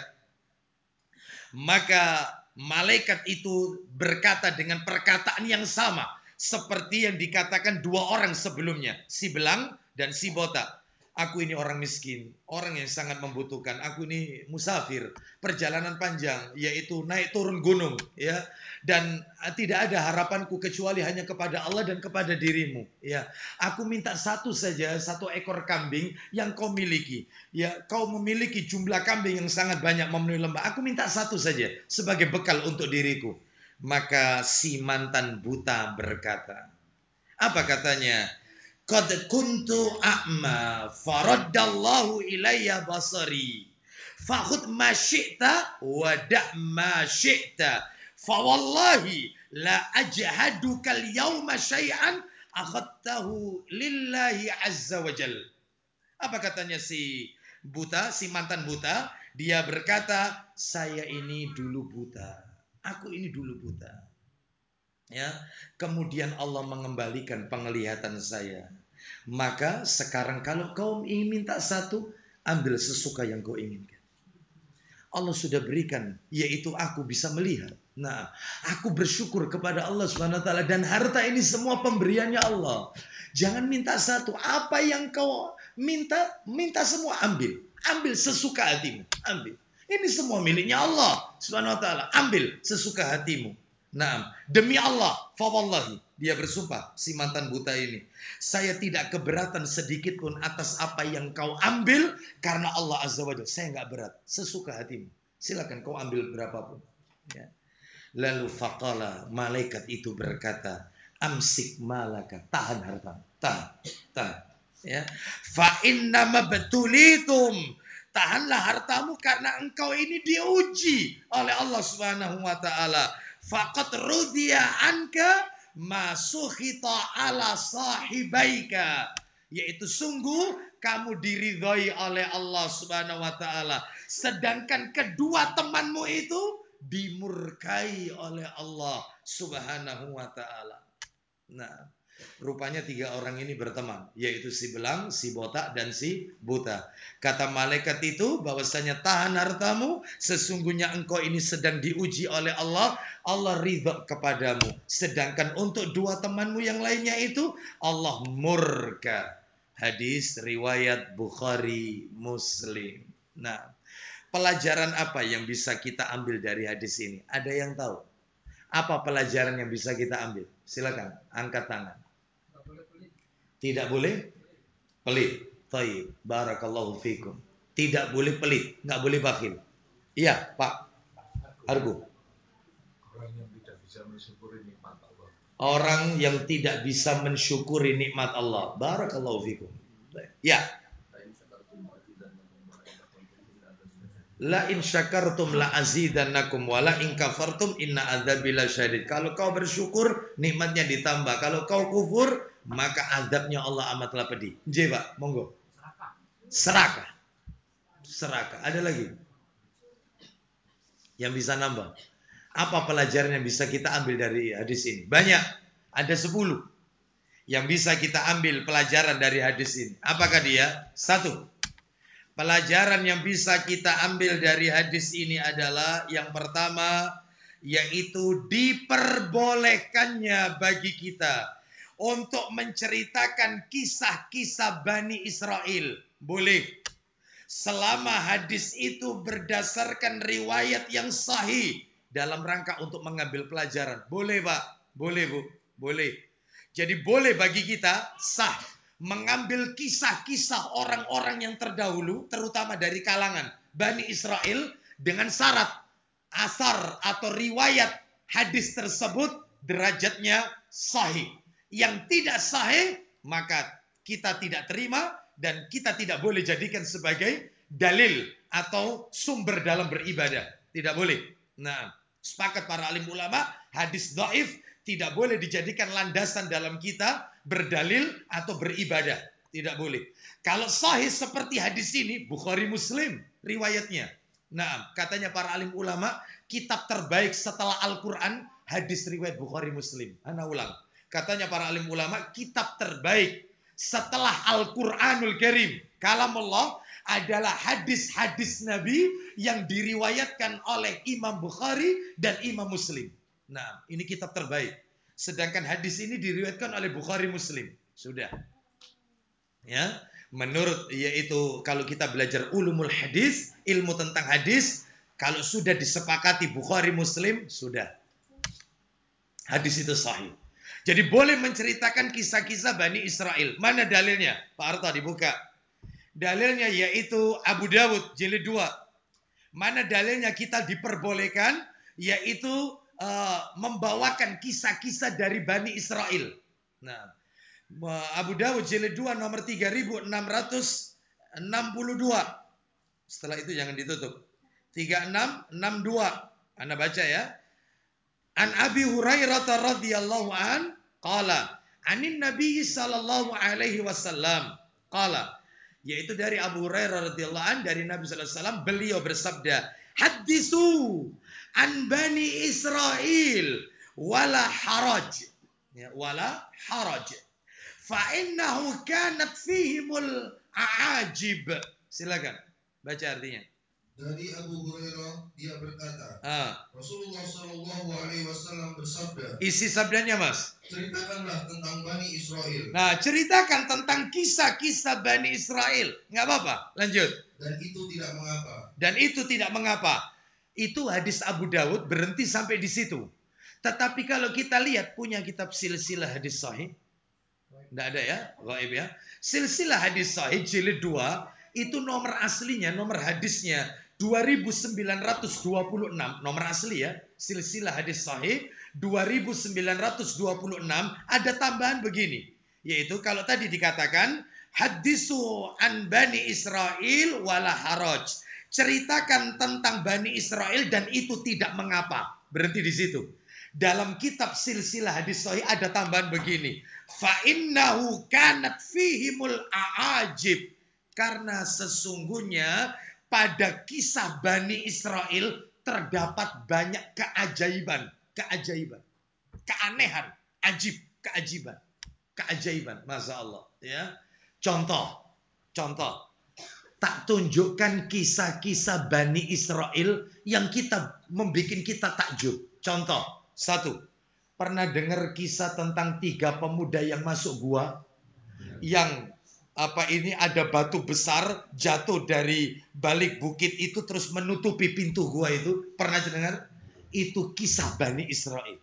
maka malaikat itu berkata dengan perkataan yang sama seperti yang dikatakan dua orang sebelumnya, si belang dan si botak. Aku ini orang miskin, orang yang sangat membutuhkan. Aku ini musafir, perjalanan panjang, yaitu naik turun gunung, ya. Dan tidak ada harapanku kecuali hanya kepada Allah dan kepada dirimu, ya. Aku minta satu saja, satu ekor kambing yang kau miliki. Ya, kau memiliki jumlah kambing yang sangat banyak memenuhi lembah. Aku minta satu saja sebagai bekal untuk diriku. Maka si mantan buta berkata, apa katanya? Qad kuntu a'ma faraddallahu ilayya basari fakhud ma syi'ta wa da' ma syi'ta fa wallahi la ajhaduka al-yawma syai'an akhadtahu lillahi azza wa jal. Apa katanya si buta, si mantan buta? Dia berkata, saya ini dulu buta. Aku ini dulu buta. Ya, kemudian Allah mengembalikan penglihatan saya. Maka sekarang kalau kau ingin minta satu, ambil sesuka yang kau inginkan. Allah sudah berikan, yaitu aku bisa melihat. Nah, aku bersyukur kepada Allah Subhanahu wa taala, dan harta ini semua pemberiannya Allah. Jangan minta satu, apa yang kau minta, minta semua, ambil. Ambil sesuka hatimu, ambil. Ini semua miliknya Allah Subhanahu wa taala. Ambil sesuka hatimu. Naam, demi Allah, fawallahi, dia bersumpah, si mantan buta ini, saya tidak keberatan sedikit pun atas apa yang kau ambil karena Allah Azza wa Jalla. Saya nggak berat, sesuka hatimu. Silakan kau ambil berapapun. Ya. Lalu faqala, malaikat itu berkata, amsik malaka, tahan hartamu, tahan, tahan. Ya. Fa inna mabtulitum, tahanlah hartamu karena engkau ini diuji oleh Allah Subhanahu wa taala. Faqad rudiya anka masukhita ala sahibaika, yaitu sungguh kamu diridhoi oleh Allah Subhanahu wa taala, sedangkan kedua temanmu itu dimurkai oleh Allah Subhanahu wa taala. Nah, rupanya tiga orang ini berteman, yaitu si belang, si botak, dan si buta. Kata malaikat itu bahwasanya tahan hartamu, sesungguhnya engkau ini sedang diuji oleh Allah. Allah ridha kepadamu. Sedangkan untuk dua temanmu yang lainnya itu, Allah murka. Hadis riwayat Bukhari Muslim. Nah, pelajaran apa yang bisa kita ambil dari hadis ini? Ada yang tahu? Apa pelajaran yang bisa kita ambil? Silakan, angkat tangan. Tidak boleh pelit. Taib. Barakallahu fikum. Tidak boleh pelit, nggak boleh bakhil. Iya, Pak Argo. Orang yang tidak bisa mensyukuri nikmat Allah. Orang yang tidak bisa mensyukuri nikmat Allah. Barakallahu fikum. Ya. La in syakartum la azidannakum wa la in kafartum inna adzabi lasyadid. Kalau kau bersyukur, nikmatnya ditambah. Kalau kau kufur, maka azabnya Allah amatlah pedih. Nggih, Pak, monggo. Serakah. Serakah. Ada lagi yang bisa nambah? Apa pelajaran yang bisa kita ambil dari hadis ini? Banyak. Ada sepuluh yang bisa kita ambil pelajaran dari hadis ini. Apakah dia? Satu. Pelajaran yang bisa kita ambil dari hadis ini adalah yang pertama, yaitu diperbolehkannya bagi kita untuk menceritakan kisah-kisah Bani Israel. Boleh. Selama hadis itu berdasarkan riwayat yang sahih dalam rangka untuk mengambil pelajaran. Boleh, Pak. Boleh, Bu. Boleh. Jadi boleh bagi kita sah mengambil kisah-kisah orang-orang yang terdahulu, terutama dari kalangan Bani Israel, dengan syarat asar atau riwayat hadis tersebut derajatnya sahih. Yang tidak sahih, maka kita tidak terima dan kita tidak boleh jadikan sebagai dalil atau sumber dalam beribadah. Tidak boleh. Nah, sepakat para alim ulama, hadis dhaif tidak boleh dijadikan landasan dalam kita berdalil atau beribadah. Tidak boleh. Kalau sahih seperti hadis ini, Bukhari Muslim riwayatnya. Nah, katanya para alim ulama, kitab terbaik setelah Al-Quran, hadis riwayat Bukhari Muslim. Ana ulang. Katanya para alim ulama, kitab terbaik setelah Al-Quranul Karim, kalamullah, adalah hadis-hadis Nabi yang diriwayatkan oleh Imam Bukhari dan Imam Muslim. Nah, ini kitab terbaik. Sedangkan hadis ini diriwayatkan oleh Bukhari Muslim. Sudah. Ya, menurut yaitu kalau kita belajar ulumul hadis, ilmu tentang hadis, kalau sudah disepakati Bukhari Muslim, sudah. Hadis itu sahih. Jadi boleh menceritakan kisah-kisah Bani Israel. Mana dalilnya? Pak Arta dibuka. Dalilnya yaitu Abu Dawud jilid dua. Mana dalilnya kita diperbolehkan? Yaitu uh, membawakan kisah-kisah dari Bani Israel. Nah, Abu Dawud jilid dua nomor tiga ribu enam ratus enam puluh dua. Setelah itu jangan ditutup. tiga enam enam dua. Anda baca ya. An Abi Hurairah radhiyallahu an qala anin Nabi sallallahu alaihi wasallam qala, yaitu dari Abu Hurairah radhiyallahu an dari Nabi sallallahu alaihi wasallam, beliau bersabda, haditsu an Bani Israel wala haraj, ya, wala haraj fa innahu kanat fihimul aajib. Silakan baca artinya. Dari Abu Hurairah dia berkata, ah. Rasulullah Shallallahu Alaihi Wasallam bersabda. Isi sabdanya, Mas. Ceritakanlah tentang Bani Israel. Nah, ceritakan tentang kisah-kisah Bani Israel. Nggak apa-apa, lanjut. Dan itu tidak mengapa. Dan itu tidak mengapa. Itu hadis Abu Dawud berhenti sampai di situ. Tetapi kalau kita lihat punya kitab silsilah hadis sahih, tidak ada ya, gaib ya. Silsilah hadis sahih jilid dua itu nomor aslinya, nomor hadisnya dua ribu sembilan ratus dua puluh enam, nomor asli ya. Silsilah hadis sahih dua ribu sembilan ratus dua puluh enam, ada tambahan begini, yaitu kalau tadi dikatakan hadisu an Bani Israel wala haraj, ceritakan tentang Bani Israel dan itu tidak mengapa. Berhenti di situ. Dalam kitab silsilah hadis sahih ada tambahan begini. Fa innahu kanat fihimul aajib. Karena sesungguhnya pada kisah Bani Israel terdapat banyak keajaiban, keajaiban, keanehan, ajib, keajiban, keajaiban, masya Allah. Ya, contoh, contoh. Tak tunjukkan kisah-kisah Bani Israel yang kita membuat kita takjub. Contoh. Satu, pernah dengar kisah tentang tiga pemuda yang masuk gua, yang apa ini ada batu besar jatuh dari balik bukit itu terus menutupi pintu gua itu? Pernah dengar? Itu kisah Bani Israel.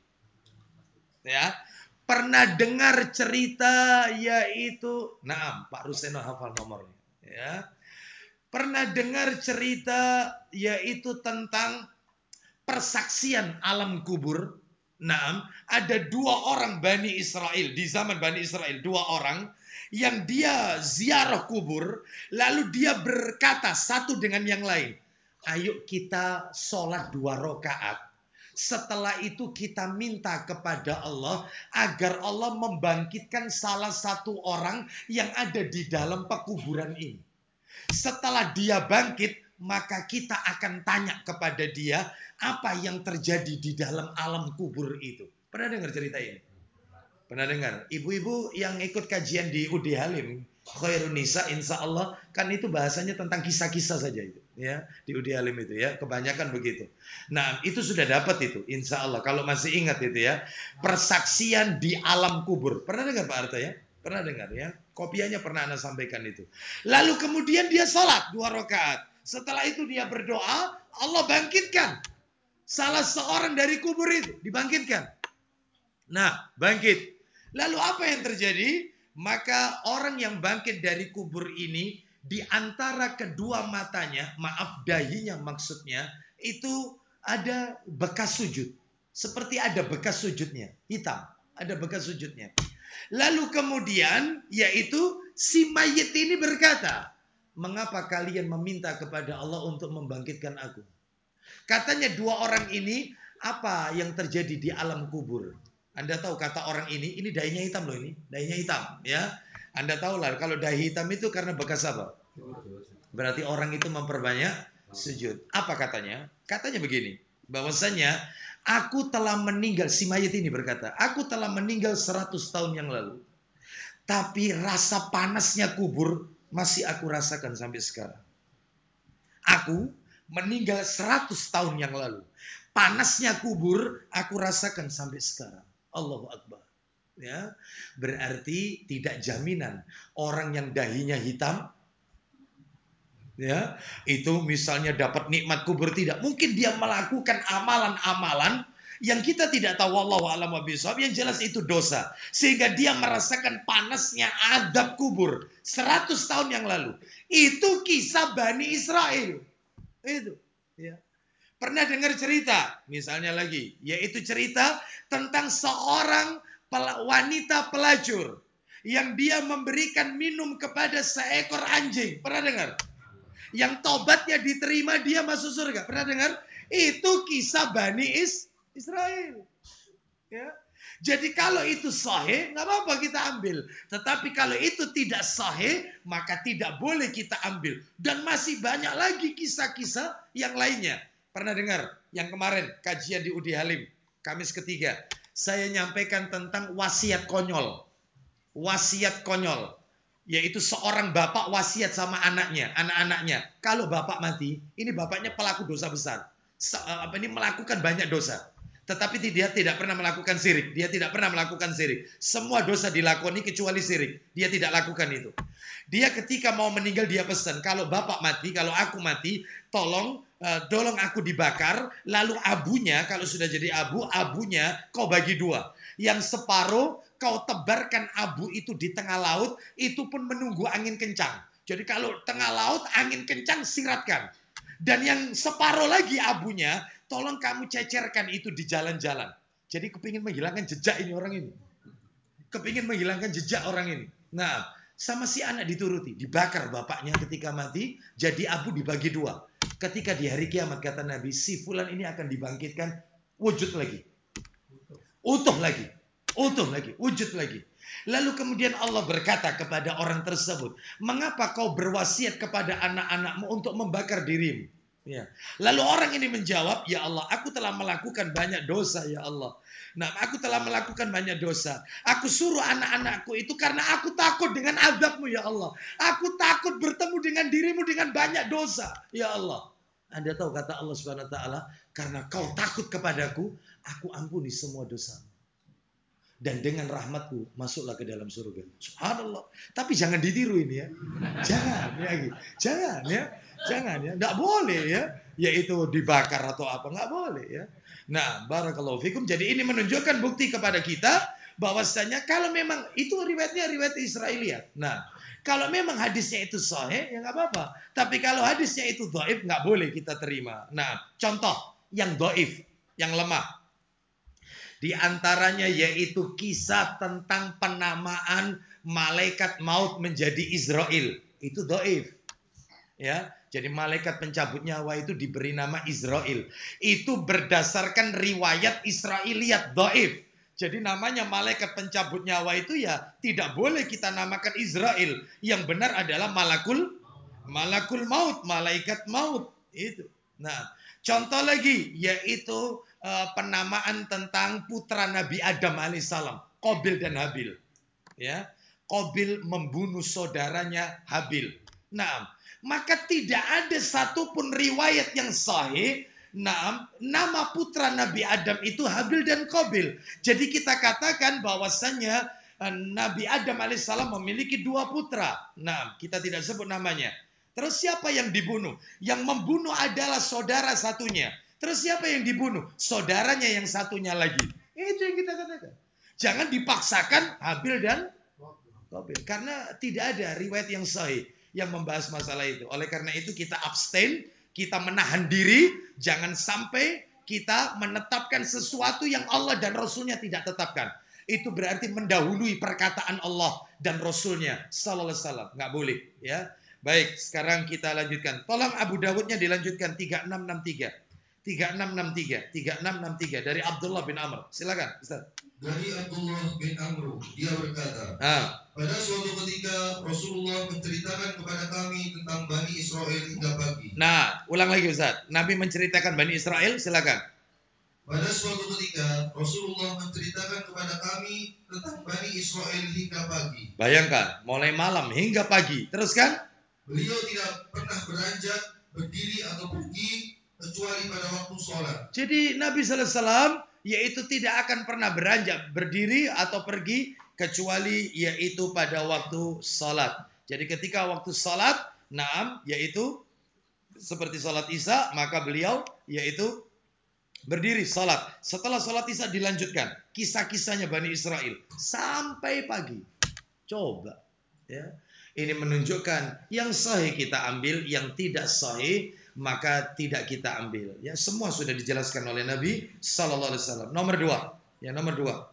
Ya, pernah dengar cerita yaitu, nah Pak Ruseno hafal nomornya. Ya, pernah dengar cerita yaitu tentang persaksian alam kubur. Nah, ada dua orang Bani Israel di zaman Bani Israel, dua orang yang dia ziarah kubur, lalu dia berkata satu dengan yang lain, ayo kita sholat dua rakaat. Setelah itu kita minta kepada Allah agar Allah membangkitkan salah satu orang yang ada di dalam pekuburan ini. Setelah dia bangkit, maka kita akan tanya kepada dia apa yang terjadi di dalam alam kubur itu. Pernah dengar cerita ini? Pernah dengar? Ibu-ibu yang ikut kajian di U D Halim, Khairun Nisa, insya Allah kan itu bahasanya tentang kisah-kisah saja itu, ya, di U D Halim itu ya, kebanyakan begitu. Nah, itu sudah dapat itu, insya Allah. Kalau masih ingat itu ya, persaksian di alam kubur. Pernah dengar Pak Arta ya? Pernah dengar ya? Kopiannya pernah Anda sampaikan itu. Lalu kemudian dia sholat dua rakaat. Setelah itu dia berdoa, Allah bangkitkan salah seorang dari kubur itu, dibangkitkan. Nah, bangkit. Lalu apa yang terjadi? Maka orang yang bangkit dari kubur ini, di antara kedua matanya, maaf dahinya maksudnya, itu ada bekas sujud. Seperti ada bekas sujudnya, hitam. Ada bekas sujudnya. Lalu kemudian, yaitu si mayit ini berkata, mengapa kalian meminta kepada Allah untuk membangkitkan aku? Katanya dua orang ini, apa yang terjadi di alam kubur? Anda tahu kata orang ini, ini dahinya hitam loh ini, dahinya hitam ya. Anda tahu lah kalau dahi hitam itu karena bekas apa? Berarti orang itu memperbanyak sujud. Apa katanya? Katanya begini, bahwasanya aku telah meninggal, si mayit ini berkata, aku telah meninggal seratus tahun yang lalu. Tapi rasa panasnya kubur masih aku rasakan sampai sekarang. Aku meninggal seratus tahun yang lalu. Panasnya kubur aku rasakan sampai sekarang. Allahu Akbar. Ya, berarti tidak jaminan orang yang dahinya hitam, ya, itu misalnya dapat nikmat kubur, tidak. Mungkin dia melakukan amalan-amalan yang kita tidak tahu, wallahu a'lam bishawab, yang jelas itu dosa, sehingga dia merasakan panasnya adab kubur seratus tahun yang lalu. Itu kisah Bani Israel. Itu, ya. Pernah dengar cerita, misalnya lagi, yaitu cerita tentang seorang wanita pelacur yang dia memberikan minum kepada seekor anjing. Pernah dengar? Yang tobatnya diterima, dia masuk surga. Pernah dengar? Itu kisah Bani Is Israel. Ya. Jadi kalau itu sahih, nggak apa-apa kita ambil. Tetapi kalau itu tidak sahih, maka tidak boleh kita ambil. Dan masih banyak lagi kisah-kisah yang lainnya. Pernah dengar? Yang kemarin kajian di U D Halim, Kamis ketiga, saya nyampaikan tentang wasiat konyol. Wasiat konyol. Yaitu seorang bapak wasiat sama anaknya, anak-anaknya. Kalau bapak mati, ini bapaknya pelaku dosa besar. Apa ini melakukan banyak dosa. Tetapi dia tidak pernah melakukan syirik. Dia tidak pernah melakukan syirik. Semua dosa dilakoni kecuali syirik. Dia tidak lakukan itu. Dia ketika mau meninggal dia pesan, kalau bapak mati, kalau aku mati, tolong uh, tolong aku dibakar, lalu abunya, kalau sudah jadi abu, abunya kau bagi dua. Yang separuh kau tebarkan abu itu di tengah laut, itu pun menunggu angin kencang. Jadi kalau tengah laut angin kencang siratkan. Dan yang separuh lagi abunya, tolong kamu cecerkan itu di jalan-jalan. Jadi kepingin menghilangkan jejak ini orang ini. Kepingin menghilangkan jejak orang ini. Nah, sama si anak dituruti. Dibakar bapaknya ketika mati, jadi abu dibagi dua. Ketika di hari kiamat, kata Nabi, si fulan ini akan dibangkitkan wujud lagi. Utuh lagi. Utuh lagi. Wujud lagi. Lalu kemudian Allah berkata kepada orang tersebut, mengapa kau berwasiat kepada anak-anakmu untuk membakar dirimu? Ya. Lalu orang ini menjawab, ya Allah, aku telah melakukan banyak dosa, ya Allah. Nah, aku telah melakukan banyak dosa. Aku suruh anak-anakku itu karena aku takut dengan azabmu, ya Allah. Aku takut bertemu dengan dirimu dengan banyak dosa, ya Allah. Anda tahu kata Allah Subhanahu Wa Taala, karena kau takut kepadaku, aku ampuni semua dosamu. Dan dengan rahmatku masuklah ke dalam surga. Subhanallah. Tapi jangan ditiru ini ya. Jangan ya. Jangan ya. Jangan ya. Nggak boleh ya. Yaitu dibakar atau apa. Nggak boleh ya. Nah, barakallahu fikum. Jadi ini menunjukkan bukti kepada kita bahwasanya kalau memang itu riwayatnya riwayat Israiliyat. Nah, kalau memang hadisnya itu sahih ya nggak apa-apa. Tapi kalau hadisnya itu dhaif nggak boleh kita terima. Nah, contoh yang dhaif, yang lemah. Di antaranya yaitu kisah tentang penamaan malaikat maut menjadi Israel. Itu dhaif. Ya, jadi malaikat pencabut nyawa itu diberi nama Israel. Itu berdasarkan riwayat Israiliyat dhaif. Jadi namanya malaikat pencabut nyawa itu ya tidak boleh kita namakan Israel. Yang benar adalah malakul malakul maut, malaikat maut itu. Nah, contoh lagi yaitu uh, penamaan tentang putra Nabi Adam alaihissalam, Qabil dan Habil. Ya, Qabil membunuh saudaranya Habil. Nah, maka tidak ada satupun riwayat yang sahih. Nah, nama putra Nabi Adam itu Habil dan Qabil. Jadi kita katakan bahwasannya uh, Nabi Adam alaihissalam memiliki dua putra. Nah, kita tidak sebut namanya. Terus siapa yang dibunuh? Yang membunuh adalah saudara satunya. Terus siapa yang dibunuh? Saudaranya yang satunya lagi. Itu yang kita katakan. Jangan dipaksakan Habil dan Qabil. Karena tidak ada riwayat yang sahih yang membahas masalah itu. Oleh karena itu kita abstain, kita menahan diri. Jangan sampai kita menetapkan sesuatu yang Allah dan Rasulnya tidak tetapkan. Itu berarti mendahului perkataan Allah dan Rasulnya sallallahu alaihi wasallam. Nggak boleh ya. Baik, sekarang kita lanjutkan. Tolong Abu Dawudnya dilanjutkan tiga enam enam tiga. tiga enam enam tiga. tiga enam enam tiga dari Abdullah bin Amr. Silakan, Ustaz. Dari Abdullah bin Amr, dia berkata, Ah. pada suatu ketika Rasulullah menceritakan kepada kami tentang Bani Israel hingga pagi. Nah, ulang lagi Ustaz. Nabi menceritakan Bani Israel, silakan. Pada suatu ketika Rasulullah menceritakan kepada kami tentang Bani Israel hingga pagi. Bayangkan, mulai malam hingga pagi. Teruskan. Beliau tidak pernah beranjak, berdiri atau pergi kecuali pada waktu sholat. Jadi Nabi sallallahu alaihi wasallam yaitu tidak akan pernah beranjak, berdiri atau pergi kecuali yaitu pada waktu sholat. Jadi ketika waktu sholat, naam, yaitu seperti sholat Isya, maka beliau yaitu berdiri sholat. Setelah sholat Isya dilanjutkan kisah-kisahnya Bani Israel sampai pagi. Coba, ya. Ini menunjukkan yang sahih kita ambil, yang tidak sahih maka tidak kita ambil. Ya, semua sudah dijelaskan oleh Nabi sallallahu alaihi wasallam. Nomor dua, ya nomor dua.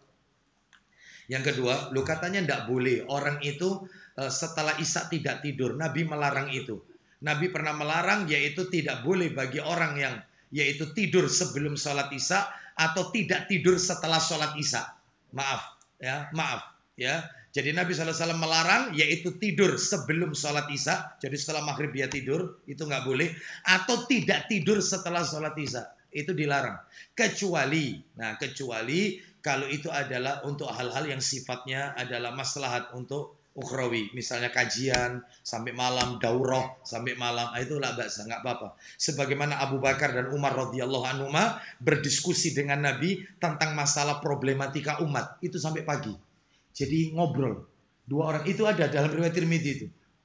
Yang kedua, lu katanya tidak boleh orang itu uh, setelah Isya tidak tidur. Nabi melarang itu. Nabi pernah melarang yaitu tidak boleh bagi orang yang yaitu tidur sebelum sholat Isya atau tidak tidur setelah sholat Isya. Maaf, ya maaf, ya. Jadi Nabi sallallahu alaihi wasallam melarang yaitu tidur sebelum sholat Isya. Jadi setelah maghrib dia tidur, itu nggak boleh. Atau tidak tidur setelah sholat Isya, itu dilarang. Kecuali, nah kecuali kalau itu adalah untuk hal-hal yang sifatnya adalah maslahat untuk ukhrawi. Misalnya kajian sampai malam, daurah sampai malam, itu lah bahasa, nggak apa-apa. Sebagaimana Abu Bakar dan Umar radhiyallahu anhuma berdiskusi dengan Nabi tentang masalah problematika umat, itu sampai pagi. Jadi ngobrol. Dua orang itu ada dalam riwayat Tirmidzi itu.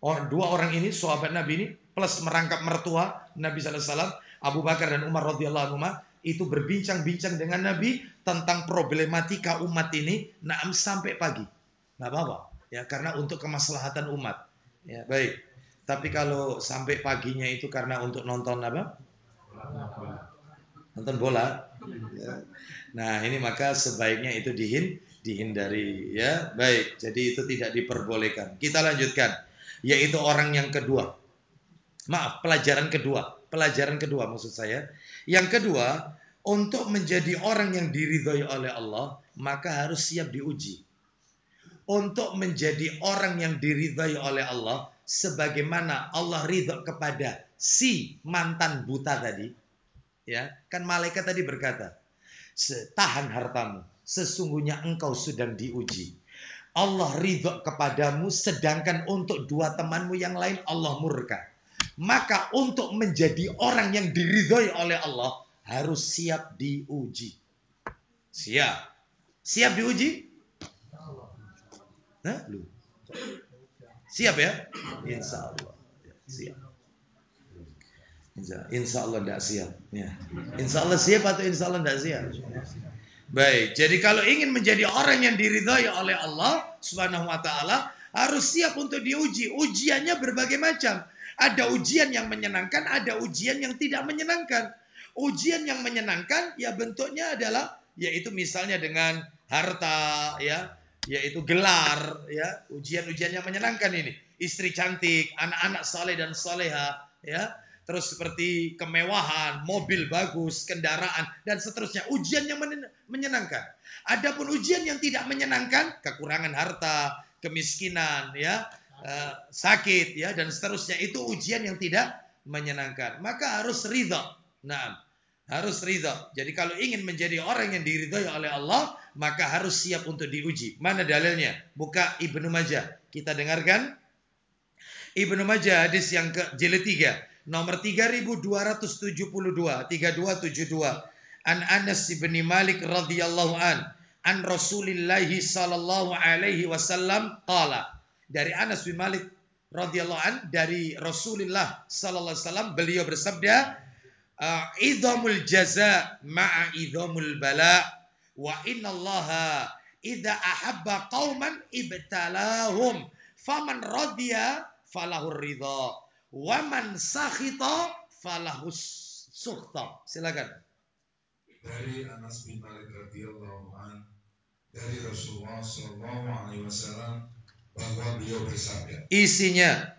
Orang, dua orang ini, sahabat Nabi ini, plus merangkap mertua Nabi sallallahu alaihi wasallam, Abu Bakar dan Umar radhiyallahu anhuma, itu berbincang-bincang dengan Nabi tentang problematika umat ini, naam sampai pagi. Nggak apa-apa, ya, karena untuk kemaslahatan umat. Ya, baik. Tapi kalau sampai paginya itu karena untuk nonton apa? Nonton bola. Ya. Nah, ini maka sebaiknya itu dihin, dihindari, ya. Baik, jadi itu tidak diperbolehkan. Kita lanjutkan, yaitu orang yang kedua. Maaf, pelajaran kedua. Pelajaran kedua maksud saya. Yang kedua, untuk menjadi orang yang diridhoi oleh Allah, maka harus siap diuji. Untuk menjadi orang yang diridhai oleh Allah, sebagaimana Allah ridho kepada si mantan buta tadi, ya kan malaikat tadi berkata, tahan hartamu, sesungguhnya engkau sedang diuji. Allah ridho kepadamu, sedangkan untuk dua temanmu yang lain Allah murka. Maka untuk menjadi orang yang diridhai oleh Allah harus siap diuji. Siap, siap diuji. Hah? Lu. Siap ya? Insya Allah. Ya, siap. Insya, insya Allah tidak siap. Ya. Insya Allah siap atau insya Allah tidak siap? Baik. Jadi kalau ingin menjadi orang yang diridhai oleh Allah Subhanahu Wa Taala, harus siap untuk diuji. Ujiannya berbagai macam. Ada ujian yang menyenangkan, ada ujian yang tidak menyenangkan. Ujian yang menyenangkan, ya bentuknya adalah, yaitu misalnya dengan harta, ya. Yaitu gelar, ya, ujian-ujian yang menyenangkan ini, istri cantik, anak-anak saleh dan saleha, ya, terus seperti kemewahan, mobil bagus, kendaraan dan seterusnya, ujian yang menyenangkan. Adapun ujian yang tidak menyenangkan, kekurangan harta, kemiskinan, ya, uh, sakit, ya, dan seterusnya, itu ujian yang tidak menyenangkan. Maka harus ridha. Nah, harus ridha. Jadi kalau ingin menjadi orang yang diridhai oleh Allah, maka harus siap untuk diuji. Mana dalilnya? Buka Ibnu Majah. Kita dengarkan. Ibnu Majah hadis yang ke jilid tiga, nomor tiga ribu dua ratus tujuh puluh dua, tiga ribu dua ratus tujuh puluh dua. An Anas bin Malik radhiyallahu an, an Rasulillah sallallahu alaihi wasallam qala. Dari Anas bin Malik radhiyallahu an, dari Rasulullah sallallahu alaihi wasallam, beliau bersabda, idhamul jaza ma'a idhamul bala wa innallaha idza ahabba qauman ibtalahum faman radiya falahur ridha wa man sakhita falahus sukhta. Silakan. Dari Anas bin Malik radhiyallahu an, dari Rasulullah sallallahu alaihi wasallam, bahwa beliau bersabda, isinya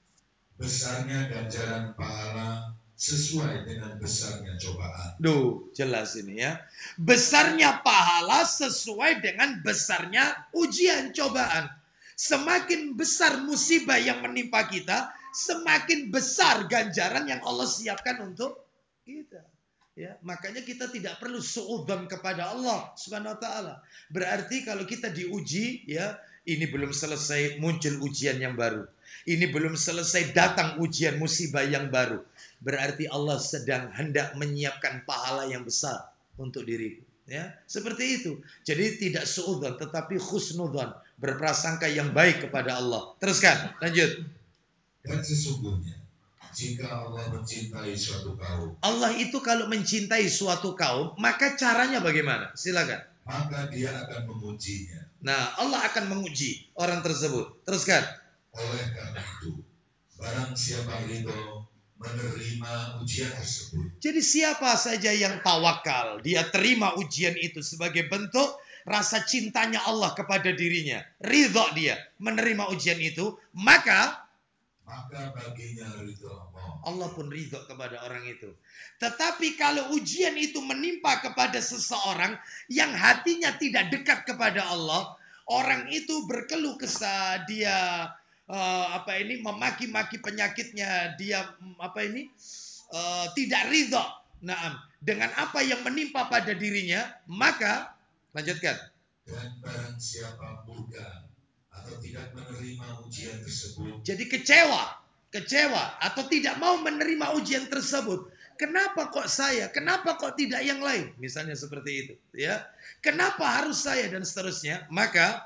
besarnya ganjaran pahala sesuai dengan besarnya cobaan. Duh, jelas ini ya. Besarnya pahala sesuai dengan besarnya ujian, cobaan. Semakin besar musibah yang menimpa kita, semakin besar ganjaran yang Allah siapkan untuk kita. Ya, makanya kita tidak perlu suudzon kepada Allah Subhanahu wa taala. Berarti kalau kita diuji, ya, ini belum selesai muncul ujian yang baru. Ini belum selesai datang ujian musibah yang baru. Berarti Allah sedang hendak menyiapkan pahala yang besar untuk diriku. Ya, seperti itu. Jadi tidak suudzon tetapi husnudzon, berprasangka yang baik kepada Allah. Teruskan, lanjut. Dan sesungguhnya jika Allah mencintai suatu kaum, Allah itu kalau mencintai suatu kaum, maka caranya bagaimana? Silakan. Maka dia akan mengujinya. Nah, Allah akan menguji orang tersebut. Teruskan. Oleh karena itu, barang siapa ridho menerima ujian tersebut. Jadi siapa saja yang tawakal, dia terima ujian itu sebagai bentuk rasa cintanya Allah kepada dirinya. Ridho dia menerima ujian itu, maka maka baginya ridho Allah. Allah pun ridho kepada orang itu. Tetapi kalau ujian itu menimpa kepada seseorang yang hatinya tidak dekat kepada Allah, orang itu berkeluh kesah, dia uh, apa ini memaki-maki penyakitnya, dia apa ini uh, tidak ridho. Nah, dengan apa yang menimpa pada dirinya, maka lanjutkan. Dan barang siapa murka atau tidak menerima ujian tersebut. Jadi kecewa, kecewa atau tidak mau menerima ujian tersebut. Kenapa kok saya? Kenapa kok tidak yang lain? Misalnya seperti itu, ya. Kenapa harus saya dan seterusnya? Maka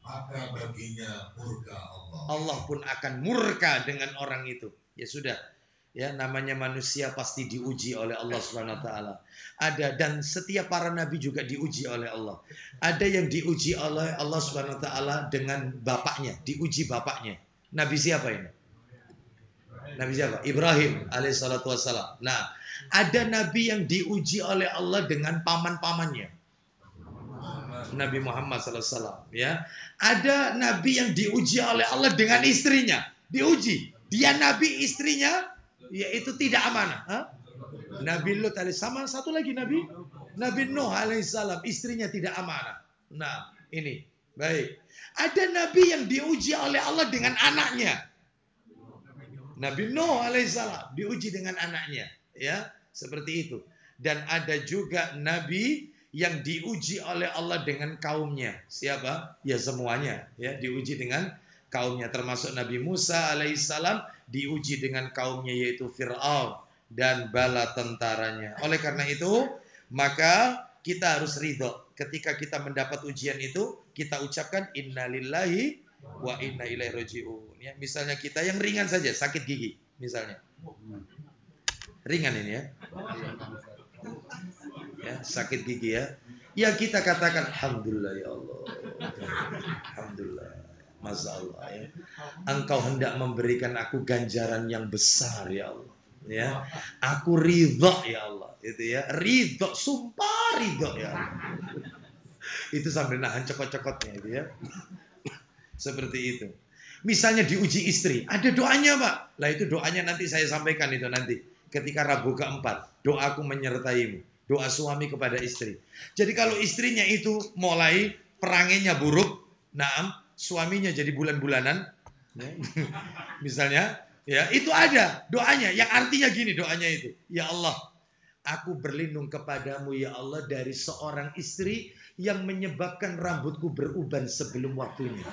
maka baginya murka Allah. Allah pun akan murka dengan orang itu. Ya sudah. Ya, namanya manusia pasti diuji oleh Allah Subhanahu wa taala. Ada, dan setiap para nabi juga diuji oleh Allah. Ada yang diuji oleh Allah Subhanahu wa taala dengan bapaknya, diuji bapaknya. Nabi siapa ini? Nabi siapa? Ibrahim alaihissalatu wassalam. Nah, ada nabi yang diuji oleh Allah dengan paman-pamannya. Nabi Muhammad sallallahu alaihi wasallam, ya. Ada nabi yang diuji oleh Allah dengan istrinya, diuji. Dia nabi, istrinya yaitu tidak amanah. Hah? Nabi Lut alaihissalam, satu lagi nabi, Nabi Nuh alaihissalam, istrinya tidak amanah. Nah, ini baik. Ada nabi yang diuji oleh Allah dengan anaknya. Nabi Nuh alaihissalam diuji dengan anaknya, ya, seperti itu. Dan ada juga nabi yang diuji oleh Allah dengan kaumnya. Siapa? Ya semuanya, ya, diuji dengan kaumnya, termasuk Nabi Musa alaihissalam diuji dengan kaumnya yaitu Fir'aun dan bala tentaranya. Oleh karena itu, maka kita harus ridho ketika kita mendapat ujian itu, kita ucapkan innalillahi wa inna ilaihi raji'un. Ya, misalnya kita yang ringan saja, sakit gigi misalnya. Ringan ini ya. Ya, sakit gigi ya. Ya kita katakan alhamdulillah ya Allah. Alhamdulillah. Masya Allah ya. Engkau hendak memberikan aku ganjaran yang besar ya Allah. Ya, aku ridho ya Allah. Itu ya, ridho, sumpah ridho ya Allah. Itu sambil nahan cokot-cokotnya itu ya. Seperti itu. Misalnya diuji istri, ada doanya Pak. Lah itu doanya nanti saya sampaikan itu nanti. Ketika Rabu keempat, doaku menyertaimu. Doa suami kepada istri. Jadi kalau istrinya itu mulai peranginya buruk, nah suaminya jadi bulan-bulanan, ya. Misalnya, ya itu ada doanya. Yang artinya gini doanya itu, ya Allah, aku berlindung kepadamu ya Allah dari seorang istri yang menyebabkan rambutku beruban sebelum waktunya.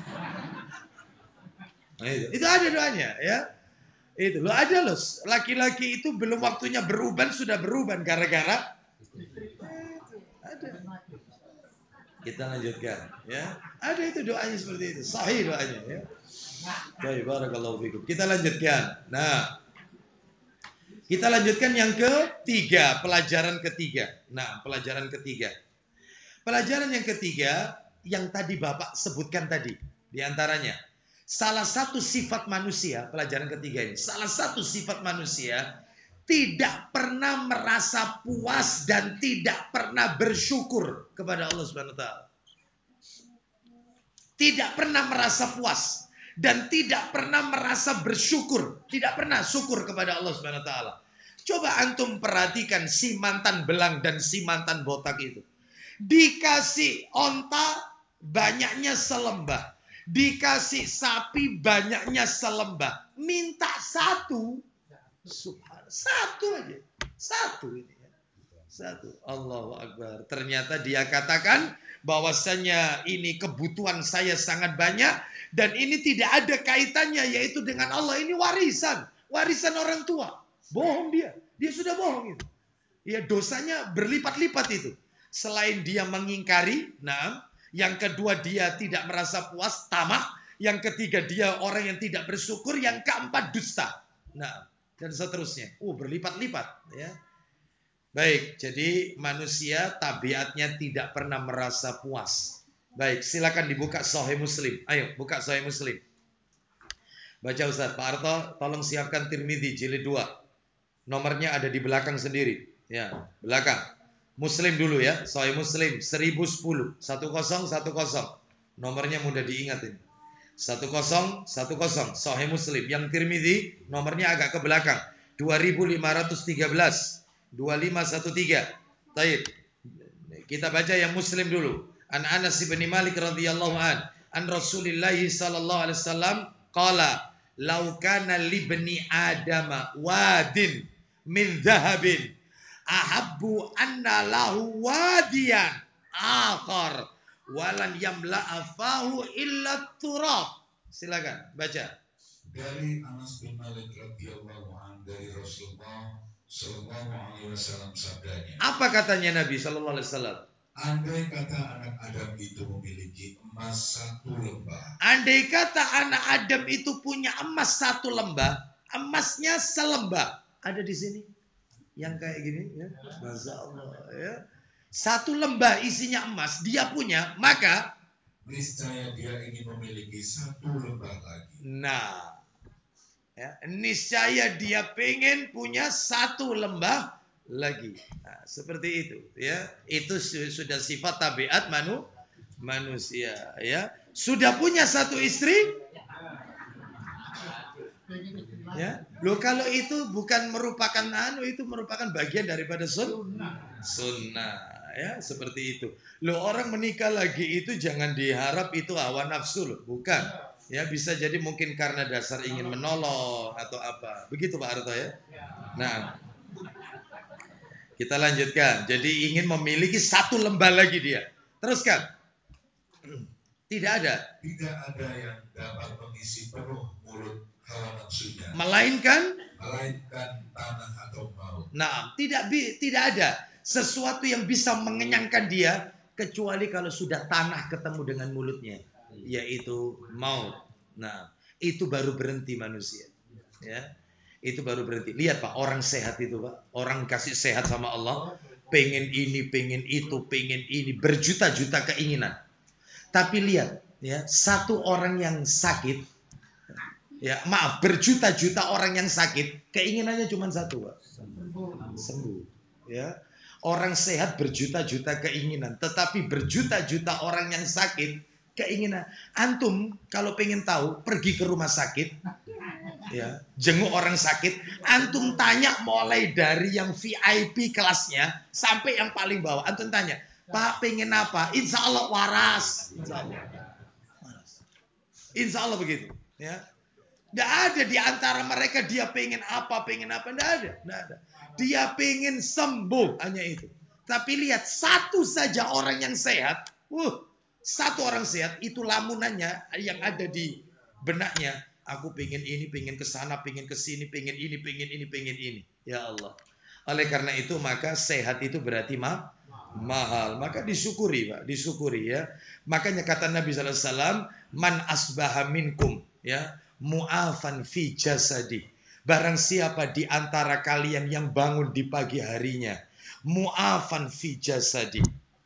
Nah, itu. Itu ada doanya ya. Itu loh, ada loh. Laki-laki itu belum waktunya beruban sudah beruban gara-gara ada. Kita lanjutkan ya. Ada itu doanya seperti itu. Sahih doanya ya. Baik, barakallahu fikum. Kita lanjutkan. Nah, kita lanjutkan yang ketiga, pelajaran ketiga. Nah, pelajaran ketiga. Pelajaran yang ketiga yang tadi Bapak sebutkan tadi, di antaranya salah satu sifat manusia, pelajaran ketiga ini, salah satu sifat manusia tidak pernah merasa puas dan tidak pernah bersyukur kepada Allah Subhanahu wa taala. Tidak pernah merasa puas dan tidak pernah merasa bersyukur, tidak pernah syukur kepada Allah Subhanahu wa taala. Coba antum perhatikan si mantan belang dan si mantan botak itu. Dikasih onta banyaknya selembah, dikasih sapi banyaknya selembah, minta satu, subhanallah, satu aja, satu ini ya. Satu, Allahu Akbar. Ternyata dia katakan bahwasanya ini kebutuhan saya sangat banyak dan ini tidak ada kaitannya yaitu dengan Allah. Ini warisan, warisan orang tua. Bohong dia, dia sudah bohong itu. Ya dosanya berlipat-lipat itu. Selain dia mengingkari, nah, yang kedua dia tidak merasa puas, tamak, yang ketiga dia orang yang tidak bersyukur, yang keempat dusta. Nah, dan seterusnya. Oh, berlipat-lipat ya. Baik, jadi manusia tabiatnya tidak pernah merasa puas. Baik, silakan dibuka Sahih Muslim. Ayo, buka Sahih Muslim. Baca Ustaz. Pak Arto, tolong siapkan Tirmidzi jilid dua. Nomornya ada di belakang sendiri. Ya, belakang. Muslim dulu ya, Sahih Muslim seribu sepuluh, sepuluh sepuluh. Nomornya mudah diingat ini. sepuluh sepuluh Sahih Muslim. Yang Tirmidzi nomornya agak ke belakang. dua ribu lima ratus tiga belas, dua ribu lima ratus tiga belas. Baik. Kita baca yang Muslim dulu. An Anas bin Malik radhiyallahu an, an Rasulillah sallallahu alaihi wasallam qala, "Lau kana libni Adama wadin min dhahabin ahabbu anna lahu wadiyan akhar walan yamla'a fahu illa turab." Silakan baca. Dari Anas bin Malik radhiyallahu an dari Rasulullah sallallahu alaihi wasallam sabdanya. Apa katanya Nabi sallallahu alaihi wasallam? Andai kata anak Adam itu memiliki emas satu lembah. Andai kata anak Adam itu punya emas satu lembah, emasnya selembah. Ada di sini yang kayak gini ya. Masya Allah ya. Satu lembah isinya emas dia punya, maka niscaya dia ingin memiliki satu lembah lagi. Nah, ya, niscaya dia pengen punya satu lembah lagi. Nah, seperti itu ya. Itu sudah sifat tabiat manu, manusia ya. Sudah punya satu istri? Ya. Loh, kalau itu bukan merupakan anu, itu merupakan bagian daripada sun sunnah ya, seperti itu. Loh, orang menikah lagi itu jangan diharap itu hawa nafsu loh, bukan. Ya, bisa jadi mungkin karena dasar ingin menolong atau apa. Begitu Pak Arto ya. Nah, kita lanjutkan. Jadi ingin memiliki satu lembah lagi dia. Teruskan. Tidak ada. Tidak ada yang dapat mengisi penuh mulut hawa nafsunya. Melainkan Melainkan tanah atau maut. Nah, tidak tidak ada sesuatu yang bisa mengenyangkan dia kecuali kalau sudah tanah ketemu dengan mulutnya, yaitu maut. Nah, itu baru berhenti manusia. Ya. Itu baru berhenti. Lihat Pak, orang sehat itu Pak, orang kasih sehat sama Allah, pengen ini, pengen itu, pengen ini, berjuta-juta keinginan. Tapi lihat, ya, satu orang yang sakit, ya maaf, berjuta-juta orang yang sakit, keinginannya cuma satu Pak, sembuh. Ya, orang sehat berjuta-juta keinginan, tetapi berjuta-juta orang yang sakit keinginan. Antum kalau pengen tahu, pergi ke rumah sakit, ya, jenguk orang sakit, antum tanya mulai dari yang V I P kelasnya sampai yang paling bawah, antum tanya, Pak pengen apa? Insya Allah waras, insya Allah, waras. Insya Allah begitu, ya. Tidak ada di antara mereka dia pengen apa, pengen apa, tidak ada, tidak ada. Dia pengen sembuh, hanya itu. Tapi lihat satu saja orang yang sehat, uh, satu orang sehat itu lamunannya yang ada di benaknya. Aku pengen ini, pengen kesana, pengen kesini, pengen ini, pengen ini, pengen ini. Ya Allah. Oleh karena itu maka sehat itu berarti ma mahal. Maka disyukuri Pak, disyukuri ya. Makanya kata Nabi Sallallahu Alaihi Wasallam, man asbaha minkum, ya, mu'afan fi jasadi. Barang siapa di antara kalian yang bangun di pagi harinya, mu'afan fi jasadi,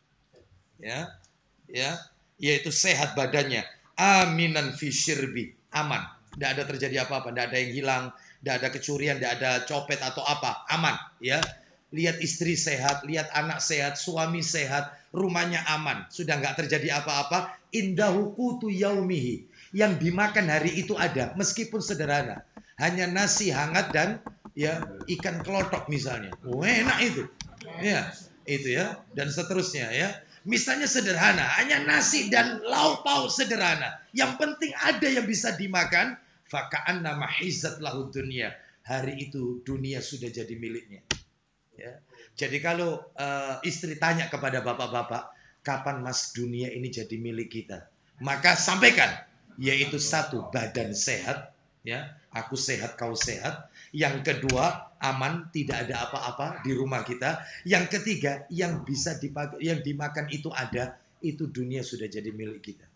ya, ya, yaitu sehat badannya, aminan fi syirbi, aman, tidak ada terjadi apa-apa, tidak ada yang hilang, tidak ada kecurian, tidak ada copet atau apa, aman, ya. Lihat istri sehat, lihat anak sehat, suami sehat, rumahnya aman, sudah nggak terjadi apa-apa. Indahu qutu yaumihi, yang dimakan hari itu ada, meskipun sederhana, hanya nasi hangat dan ya ikan kelotok misalnya, oh, enak itu, ya itu ya, dan seterusnya ya. Misalnya sederhana, hanya nasi dan lauk pauk sederhana, yang penting ada yang bisa dimakan. Faka'anna mahizat lahu dunia, hari itu dunia sudah jadi miliknya. Ya. Jadi kalau uh, istri tanya kepada bapak-bapak, kapan mas dunia ini jadi milik kita? Maka sampaikan, yaitu satu, badan sehat, ya, aku sehat, kau sehat. Yang kedua, aman, tidak ada apa-apa di rumah kita. Yang ketiga, yang bisa dipakai, yang dimakan itu ada, itu dunia sudah jadi milik kita.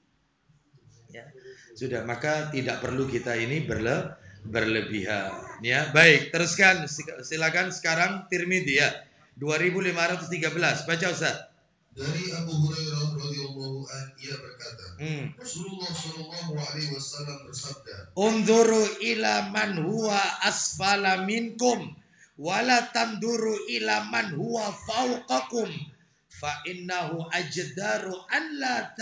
Ya, sudah, maka tidak perlu kita ini berle berlebihan. Ya, baik, teruskan, silakan sekarang Tirmidzi ya. dua ribu lima ratus tiga belas. Baca Ustaz. Dari Abu Hurairah radhiyallahu an, ia berkata, hmm. Rasulullah shallallahu alaihi wasallam bersabda, Unzuru ila man huwa asfala minkum wala tanduru ila man huwa fawqakum fa innahu ajdaru an la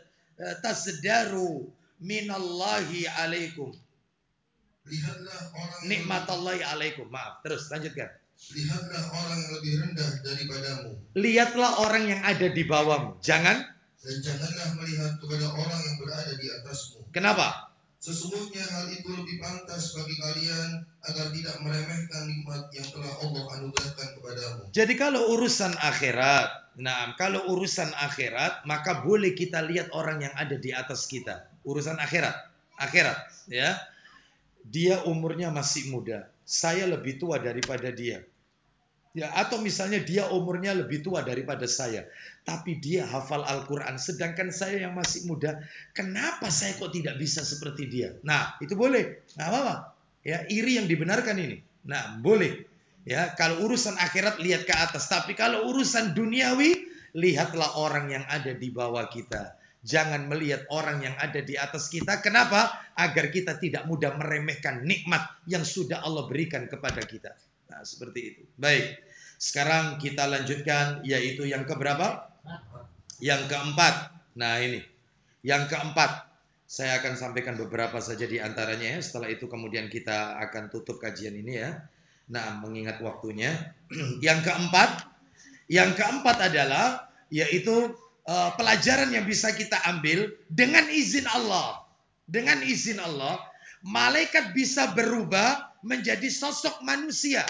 tasdaru minallahi alaikum. Lihatlah orang nikmatallahi alaikum. Maaf, terus lanjutkan. Lihatlah orang yang lebih rendah daripadamu. Lihatlah orang yang ada di bawahmu. Jangan dan janganlah melihat kepada orang yang berada di atasmu. Kenapa? Sesungguhnya hal itu lebih pantas bagi kalian agar tidak meremehkan nikmat yang telah Allah anugerahkan kepadamu. Jadi kalau urusan akhirat, nah kalau urusan akhirat, maka boleh kita lihat orang yang ada di atas kita. Urusan akhirat, akhirat, ya. Dia umurnya masih muda, saya lebih tua daripada dia. Ya, atau misalnya dia umurnya lebih tua daripada saya, tapi dia hafal Al-Quran, sedangkan saya yang masih muda, kenapa saya kok tidak bisa seperti dia? Nah, itu boleh, nggak apa-apa. Ya, iri yang dibenarkan ini. Nah, boleh. Ya, kalau urusan akhirat lihat ke atas, tapi kalau urusan duniawi, lihatlah orang yang ada di bawah kita. Jangan melihat orang yang ada di atas kita. Kenapa? Agar kita tidak mudah meremehkan nikmat yang sudah Allah berikan kepada kita. Nah, seperti itu. Baik. Sekarang kita lanjutkan, yaitu yang keberapa? Yang keempat. Nah, ini. Yang keempat. Saya akan sampaikan beberapa saja di antaranya ya. Setelah itu kemudian kita akan tutup kajian ini ya. Nah, mengingat waktunya. Yang keempat. Yang keempat adalah yaitu uh, pelajaran yang bisa kita ambil dengan izin Allah. Dengan izin Allah, malaikat bisa berubah menjadi sosok manusia.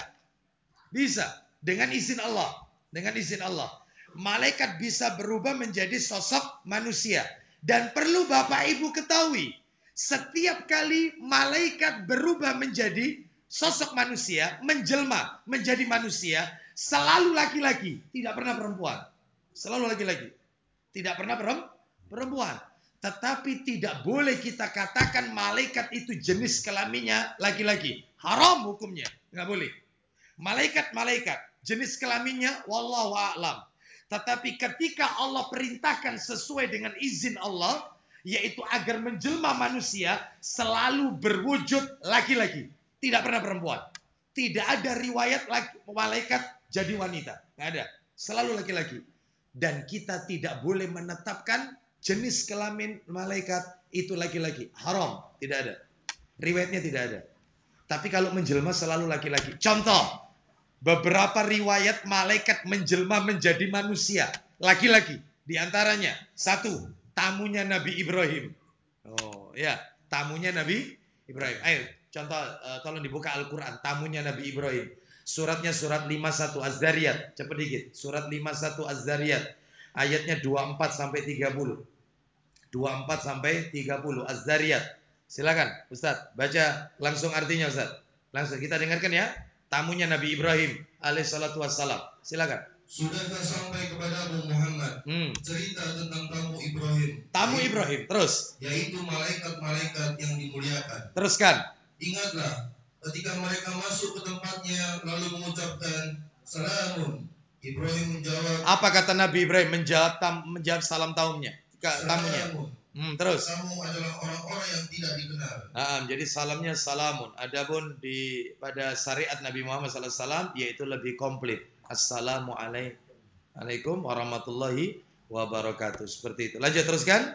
Bisa dengan izin Allah, dengan izin Allah. Malaikat bisa berubah menjadi sosok manusia. Dan perlu Bapak Ibu ketahui, setiap kali malaikat berubah menjadi sosok manusia, menjelma menjadi manusia, selalu laki-laki, tidak pernah perempuan. Selalu laki-laki, tidak pernah perempuan. Tetapi tidak boleh kita katakan malaikat itu jenis kelaminnya laki-laki. Haram hukumnya, nggak boleh. Malaikat-malaikat jenis kelaminnya wallahu a'lam. Tetapi ketika Allah perintahkan sesuai dengan izin Allah, yaitu agar menjelma manusia, selalu berwujud laki-laki, tidak pernah perempuan. Tidak ada riwayat laki, malaikat jadi wanita, nggak ada. Selalu laki-laki. Dan kita tidak boleh menetapkan jenis kelamin malaikat itu laki-laki. Haram, tidak ada. Riwayatnya tidak ada. Tapi kalau menjelma selalu laki-laki. Contoh, beberapa riwayat malaikat menjelma menjadi manusia, laki-laki. Di antaranya, satu, tamunya Nabi Ibrahim. Oh ya, tamunya Nabi Ibrahim. Ayo, contoh, uh, tolong dibuka Al-Quran. Tamunya Nabi Ibrahim. Suratnya surat lima puluh satu Az-Zariyat. Cepat dikit. Surat lima puluh satu Az-Zariyat. Ayatnya dua puluh empat sampai tiga puluh. dua puluh empat sampai tiga puluh Az-Zariyat. Silakan, Ustaz. Baca langsung artinya, Ustaz. Langsung kita dengarkan ya. Tamunya Nabi Ibrahim alaihissalatu wassalam. Silakan. Sudahkah sampai kepadamu Muhammad hmm. cerita tentang tamu Ibrahim? Tamu yaitu, Ibrahim, terus. Yaitu malaikat-malaikat yang dimuliakan. Teruskan. Ingatlah ketika mereka masuk ke tempatnya lalu mengucapkan salamun. Ibrahim menjawab. Apa kata Nabi Ibrahim menjawab tam, menjawab salam tamunya? Tamunya. Hmm, terus. Kamu adalah orang-orang yang tidak dikenal. Nah, jadi salamnya salamun. Adapun di pada syariat Nabi Muhammad sallallahu alaihi wasallam yaitu lebih komplit. Assalamualaikum warahmatullahi wabarakatuh. Seperti itu. Lanjut teruskan.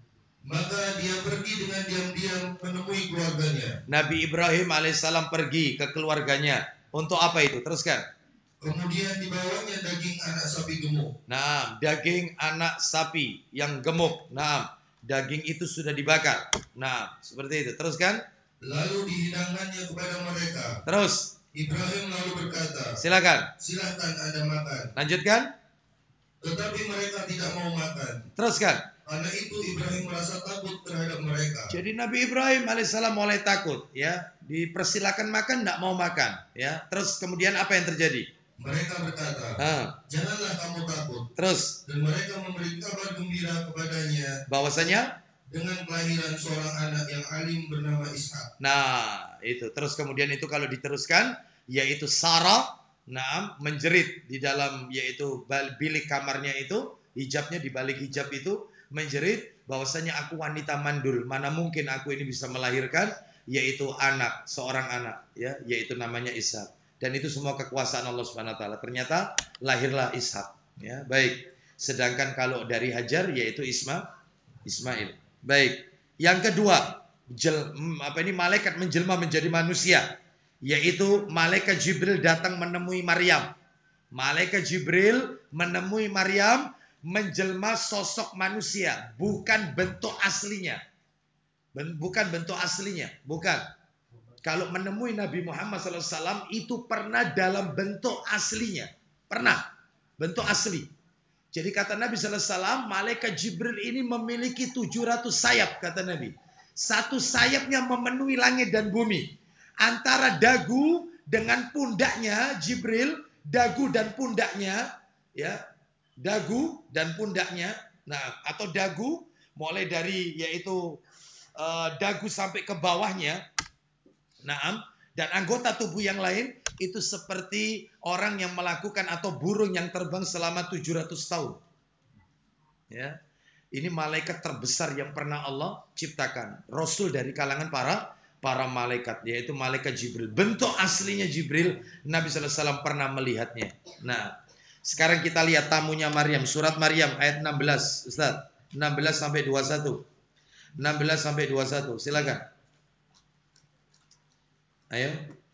Maka dia pergi dengan diam-diam menemui keluarganya. Nabi Ibrahim alaihissalam pergi ke keluarganya. Untuk apa itu? Teruskan. Kemudian dibawanya daging anak sapi gemuk. Nah, daging anak sapi yang gemuk. Nah, daging itu sudah dibakar. Nah, seperti itu. Teruskan. Lalu dihidangkannya kepada mereka. Terus. Ibrahim lalu berkata. Silakan. Silakan Anda makan. Lanjutkan. Tetapi mereka tidak mau makan. Teruskan. Karena itu Ibrahim merasa takut terhadap mereka. Jadi Nabi Ibrahim alaihissalam mulai takut, ya. Dipersilakan makan, tidak mau makan, ya. Terus kemudian apa yang terjadi? Mereka berkata, ah. janganlah kamu takut. Terus. Dan mereka memberi kabar gembira kepadanya. Bahwasanya dengan kelahiran seorang anak yang alim bernama Ishak. Nah, itu. Terus kemudian itu kalau diteruskan, yaitu Sarah, nah, menjerit di dalam yaitu bilik kamarnya itu, hijabnya di balik hijab itu menjerit bahwasanya aku wanita mandul, mana mungkin aku ini bisa melahirkan yaitu anak, seorang anak, ya, yaitu namanya Ishak. Dan itu semua kekuasaan Allah Subhanahu wa taala. Ternyata lahirlah Ishak, ya. Baik. Sedangkan kalau dari Hajar yaitu Isma Ismail. Baik. Yang kedua, jel, apa ini malaikat menjelma menjadi manusia, yaitu malaikat Jibril datang menemui Maryam. Malaikat Jibril menemui Maryam menjelma sosok manusia, bukan bentuk aslinya. Bukan bentuk aslinya, bukan. Kalau menemui Nabi Muhammad sallallahu alaihi wasallam itu pernah dalam bentuk aslinya. Pernah, bentuk asli. Jadi kata Nabi sallallahu alaihi wasallam, malaikat Jibril ini memiliki tujuh ratus sayap, kata Nabi. Satu sayapnya memenuhi langit dan bumi. Antara dagu dengan pundaknya Jibril dagu dan pundaknya, ya, dagu dan pundaknya. Nah, atau dagu mulai dari yaitu uh, dagu sampai ke bawahnya. Nah, dan anggota tubuh yang lain itu seperti orang yang melakukan atau burung yang terbang selama tujuh ratus tahun. Ya. Ini malaikat terbesar yang pernah Allah ciptakan. Rasul dari kalangan para para malaikat, yaitu malaikat Jibril. Bentuk aslinya Jibril, Nabi sallallahu alaihi wasallam pernah melihatnya. Nah, sekarang kita lihat tamunya Maryam, surat Maryam ayat enam belas, Ustaz. enam belas sampai dua puluh satu. enam belas sampai dua puluh satu. Silakan. Ayo.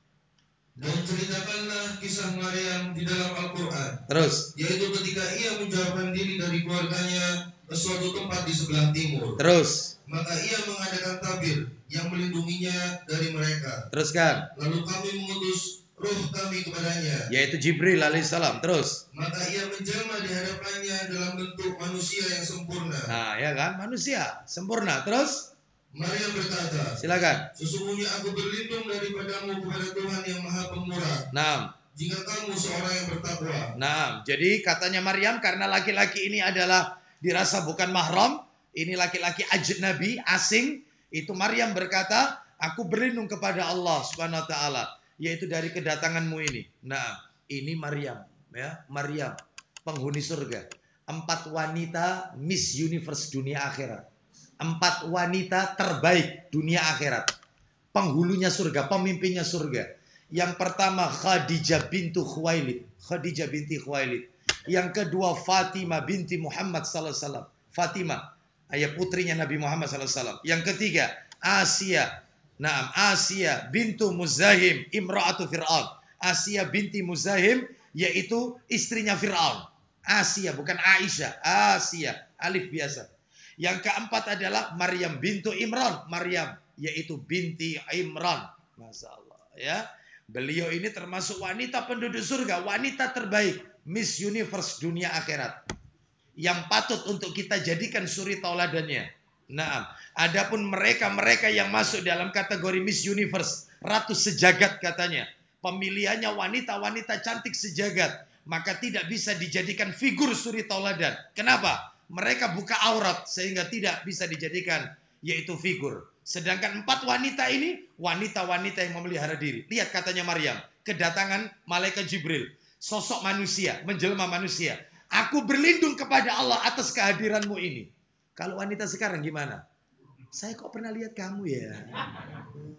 Dan ceritakanlah kisah Maryam di dalam Al-Quran. Terus. Yaitu ketika ia menjauhkan diri dari keluarganya ke suatu tempat di sebelah timur. Terus. Maka ia mengadakan tabir yang melindunginya dari mereka. Teruskan. Lalu kami mengutus roh kami kepadanya, yaitu Jibril alaihissalam. Terus. Maka ia menjelma di hadapannya dalam bentuk manusia yang sempurna. Nah, ya kan, manusia sempurna. Terus. Maryam berkata, silakan. Sesungguhnya aku berlindung daripadamu kepada Tuhan yang Maha Pemurah. Nah, jika kamu seorang yang bertakwa. Nah, jadi katanya Maryam karena laki-laki ini adalah dirasa bukan mahram, ini laki-laki ajnabi, asing, itu Maryam berkata, aku berlindung kepada Allah Subhanahu wa taala, yaitu dari kedatanganmu ini. Nah, ini Maryam, ya, Maryam, penghuni surga. Empat wanita Miss Universe dunia akhirat. Empat wanita terbaik dunia akhirat. Penghulunya surga, pemimpinnya surga. Yang pertama Khadijah bintu Khuwailid. Khadijah binti Khuwailid. Yang kedua Fatimah binti Muhammad sallallahu alaihi wasallam. Fatimah, ayah putrinya Nabi Muhammad sallallahu alaihi wasallam. Yang ketiga Asia. Naam, Asia bintu Muzahim, imra'atu Fir'aun. Asia binti Muzahim, yaitu istrinya Fir'aun. Asia, bukan Aisyah. Asia, alif biasa. Yang keempat adalah Maryam bintu Imran. Maryam, yaitu binti Imran. Masya Allah, ya. Beliau ini termasuk wanita penduduk surga, wanita terbaik, Miss Universe dunia akhirat, yang patut untuk kita jadikan suri tauladannya. Nah, adapun mereka-mereka yang masuk dalam kategori Miss Universe, ratu sejagat katanya, pemilihannya wanita-wanita cantik sejagat, maka tidak bisa dijadikan figur suri tauladan. Kenapa? Mereka buka aurat sehingga tidak bisa dijadikan yaitu figur. Sedangkan empat wanita ini wanita-wanita yang memelihara diri. Lihat katanya Maryam, kedatangan malaikat Jibril, sosok manusia, menjelma manusia. Aku berlindung kepada Allah atas kehadiranmu ini. Kalau wanita sekarang gimana? Saya kok pernah lihat kamu ya? Hmm,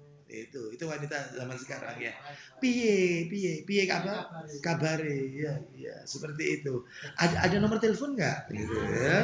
itu, itu wanita zaman sekarang ya. Piye, piye, piye kabar? Kabare, ya, ya, seperti itu. Ada, ada nomor telepon nggak? Gitu ya.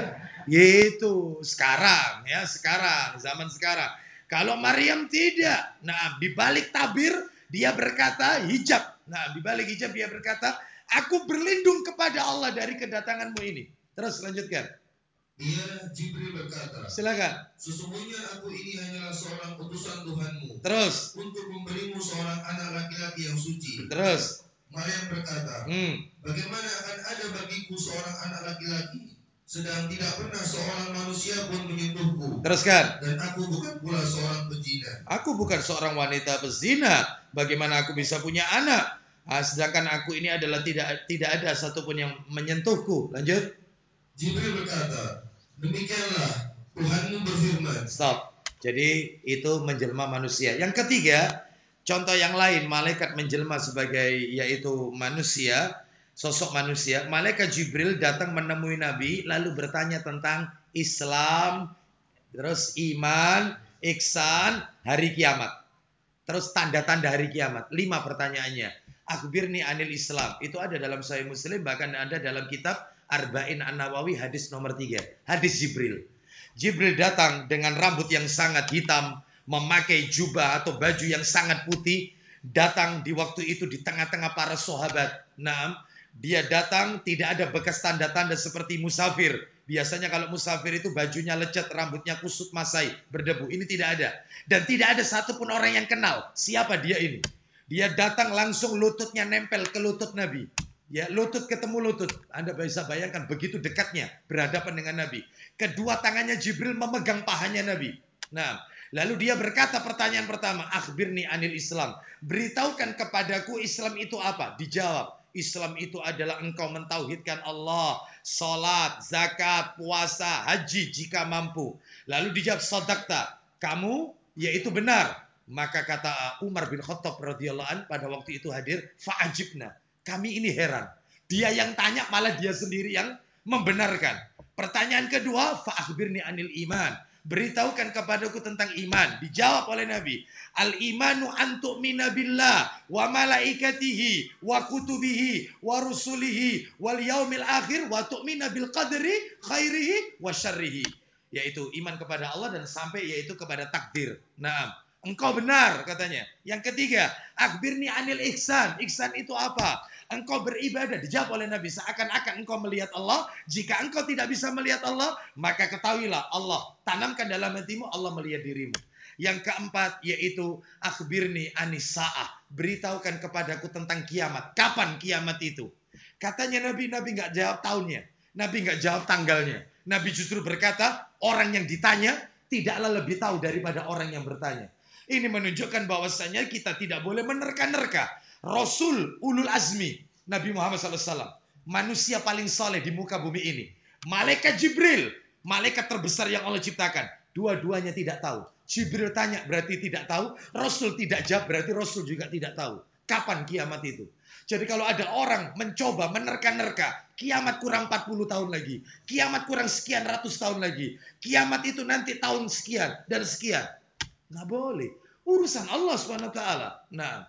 Gitu. Sekarang, ya, sekarang, zaman sekarang. Kalau Maryam tidak. Nah, di balik tabir dia berkata hijab. Nah, di balik hijab dia berkata, aku berlindung kepada Allah dari kedatanganmu ini. Terus lanjutkan. Dia Jibril berkata, silakan. Sesungguhnya aku ini hanyalah seorang utusan Tuhanmu. Terus. Untuk memberimu seorang anak laki-laki yang suci. Terus. Maryam berkata, hmm. Bagaimana akan ada bagiku seorang anak laki-laki, sedang tidak pernah seorang manusia pun menyentuhku. Teruskan. Dan aku bukan pula seorang pezina. Aku bukan seorang wanita pezina. Bagaimana aku bisa punya anak? Ah, sedangkan aku ini adalah tidak tidak ada satupun yang menyentuhku. Lanjut. Jibril berkata, demikianlah Tuhanmu berfirman. Stop. Jadi itu menjelma manusia. Yang ketiga, contoh yang lain, malaikat menjelma sebagai yaitu manusia, sosok manusia. Malaikat Jibril datang menemui Nabi lalu bertanya tentang Islam, terus iman, ihsan, hari kiamat. Terus tanda-tanda hari kiamat. Lima pertanyaannya. Akhbirni anil Islam. Itu ada dalam Sahih Muslim, bahkan ada dalam kitab Arba'in An-Nawawi hadis nomor tiga. Hadis Jibril. Jibril datang dengan rambut yang sangat hitam, memakai jubah atau baju yang sangat putih, datang di waktu itu di tengah-tengah para sahabat. Nah, dia datang tidak ada bekas tanda-tanda seperti musafir. Biasanya kalau musafir itu bajunya lecet, rambutnya kusut masai, berdebu. Ini tidak ada. Dan tidak ada satupun orang yang kenal siapa dia ini. Dia datang langsung lututnya nempel ke lutut Nabi. Ya, lutut ketemu lutut. Anda bisa bayangkan begitu dekatnya berhadapan dengan Nabi. Kedua tangannya Jibril memegang pahanya Nabi. Nah, lalu dia berkata pertanyaan pertama, akhbirni anil Islam. Beritahukan kepadaku Islam itu apa? Dijawab, Islam itu adalah engkau mentauhidkan Allah, salat, zakat, puasa, haji jika mampu. Lalu dijawab sadaqta, kamu yaitu benar. Maka kata Umar bin Khattab radhiyallahu an pada waktu itu hadir, fa'ajibna. Kami ini heran. Dia yang tanya malah dia sendiri yang membenarkan. Pertanyaan kedua, fa'akhbirni anil iman. Beritahukan kepadaku tentang iman. Dijawab oleh Nabi, al-imanu an tu'mina billah wa malaikatihi wa kutubihi wa rusulihi wal yaumil akhir wa tu'mina bil qadri khairihi wa syarrihi. Yaitu iman kepada Allah dan sampai yaitu kepada takdir. Naam. Engkau benar katanya. Yang ketiga, akhbirni anil ihsan. Ihsan itu apa? Engkau beribadah. Dijawab oleh Nabi, seakan-akan engkau melihat Allah. Jika engkau tidak bisa melihat Allah, maka ketahuilah Allah tanamkan dalam hatimu, Allah melihat dirimu. Yang keempat yaitu akhbirni anis sa'ah. Beritahukan kepadaku tentang kiamat. Kapan kiamat itu? Katanya Nabi, Nabi nggak jawab tahunnya. Nabi nggak jawab tanggalnya. Nabi justru berkata, orang yang ditanya tidaklah lebih tahu daripada orang yang bertanya. Ini menunjukkan bahwasanya kita tidak boleh menerka-nerka. Rasul ulul azmi, Nabi Muhammad shallallahu alaihi wasallam, manusia paling soleh di muka bumi ini. Malaikat Jibril, malaikat terbesar yang Allah ciptakan. Dua-duanya tidak tahu. Jibril tanya berarti tidak tahu. Rasul tidak jawab berarti Rasul juga tidak tahu. Kapan kiamat itu? Jadi kalau ada orang mencoba menerka-nerka, kiamat kurang empat puluh tahun lagi, kiamat kurang sekian ratus tahun lagi, kiamat itu nanti tahun sekian dan sekian. Nggak boleh. Urusan Allah subhanahu wa taala. Nah,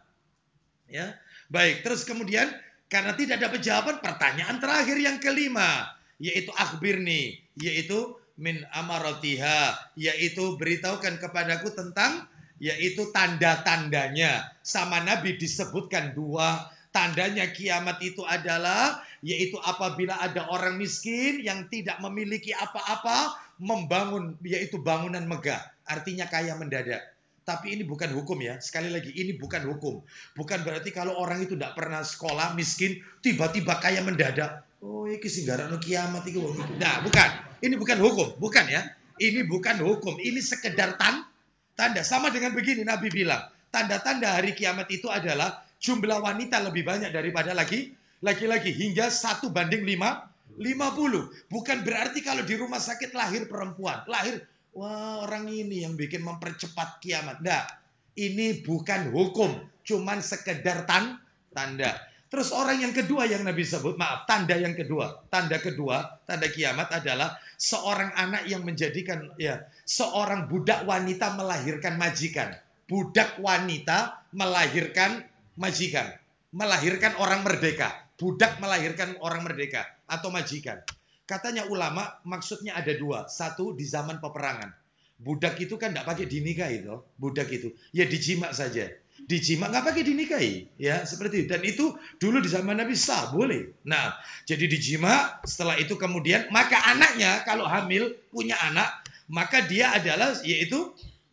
ya. Baik, terus kemudian karena tidak dapat jawaban, pertanyaan terakhir yang kelima, yaitu akhbirni, yaitu min amaratiha, yaitu beritahukan kepadaku tentang yaitu tanda-tandanya. Sama Nabi disebutkan dua. Tandanya kiamat itu adalah yaitu apabila ada orang miskin yang tidak memiliki apa-apa membangun yaitu bangunan megah. Artinya kaya mendadak. Tapi ini bukan hukum ya. Sekali lagi, ini bukan hukum. Bukan berarti kalau orang itu tidak pernah sekolah, miskin, tiba-tiba kaya mendadak. Oh, ini singgaran kiamat itu. Nah, bukan. Ini bukan hukum. Bukan ya. Ini bukan hukum. Ini sekedar tan, tanda. Sama dengan begini, Nabi bilang. Tanda-tanda hari kiamat itu adalah jumlah wanita lebih banyak daripada laki, laki-laki. Hingga satu banding lima, lima puluh. Bukan berarti kalau di rumah sakit lahir perempuan. Lahir wah, orang ini yang bikin mempercepat kiamat. Nah, ini bukan hukum. Cuman sekedar tan, tanda. Terus orang yang kedua yang Nabi sebut, maaf, tanda yang kedua. Tanda kedua, tanda kiamat adalah seorang anak yang menjadikan, ya, seorang budak wanita melahirkan majikan. Budak wanita melahirkan majikan. Melahirkan orang merdeka. Budak melahirkan orang merdeka atau majikan. Katanya ulama maksudnya ada dua. Satu di zaman peperangan. Budak itu kan tidak pakai dinikahi itu. Budak itu ya dijima saja. Dijima nggak pakai dinikahi. Ya seperti itu. Dan itu dulu di zaman Nabi sah boleh. Nah jadi dijima setelah itu kemudian maka anaknya kalau hamil punya anak. Maka dia adalah yaitu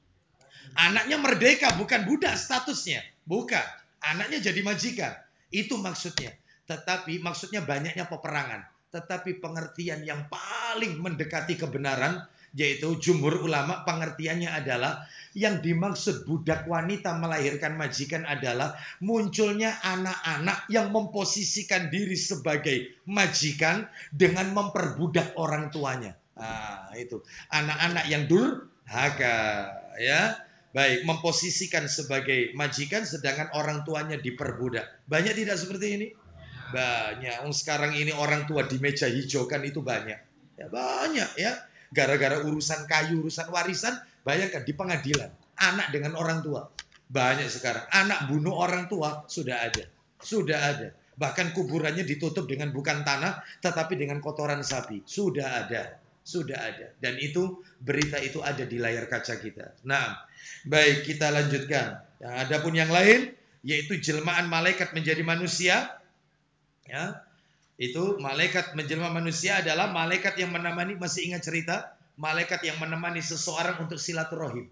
anaknya merdeka bukan budak statusnya. Bukan. Anaknya jadi majikan. Itu maksudnya. Tetapi maksudnya banyaknya peperangan. Tetapi pengertian yang paling mendekati kebenaran, yaitu jumhur ulama pengertiannya adalah yang dimaksud budak wanita melahirkan majikan adalah munculnya anak-anak yang memposisikan diri sebagai majikan dengan memperbudak orang tuanya. Nah, itu anak-anak yang durhaka, ya. Baik, memposisikan sebagai majikan sedangkan orang tuanya diperbudak. Banyak tidak seperti ini? Banyak. Sekarang ini orang tua di meja hijau kan itu banyak. Ya banyak ya. Gara-gara urusan kayu, urusan warisan, bayangkan di pengadilan. Anak dengan orang tua. Banyak sekarang. Anak bunuh orang tua sudah ada. Sudah ada. Bahkan kuburannya ditutup dengan bukan tanah, tetapi dengan kotoran sapi. Sudah ada. Sudah ada. Dan itu, berita itu ada di layar kaca kita. Nah, baik kita lanjutkan. Yang adapun yang lain, yaitu jelmaan malaikat menjadi manusia. Ya, itu malaikat menjelma manusia adalah malaikat yang menemani, masih ingat cerita? Malaikat yang menemani seseorang untuk silaturahim.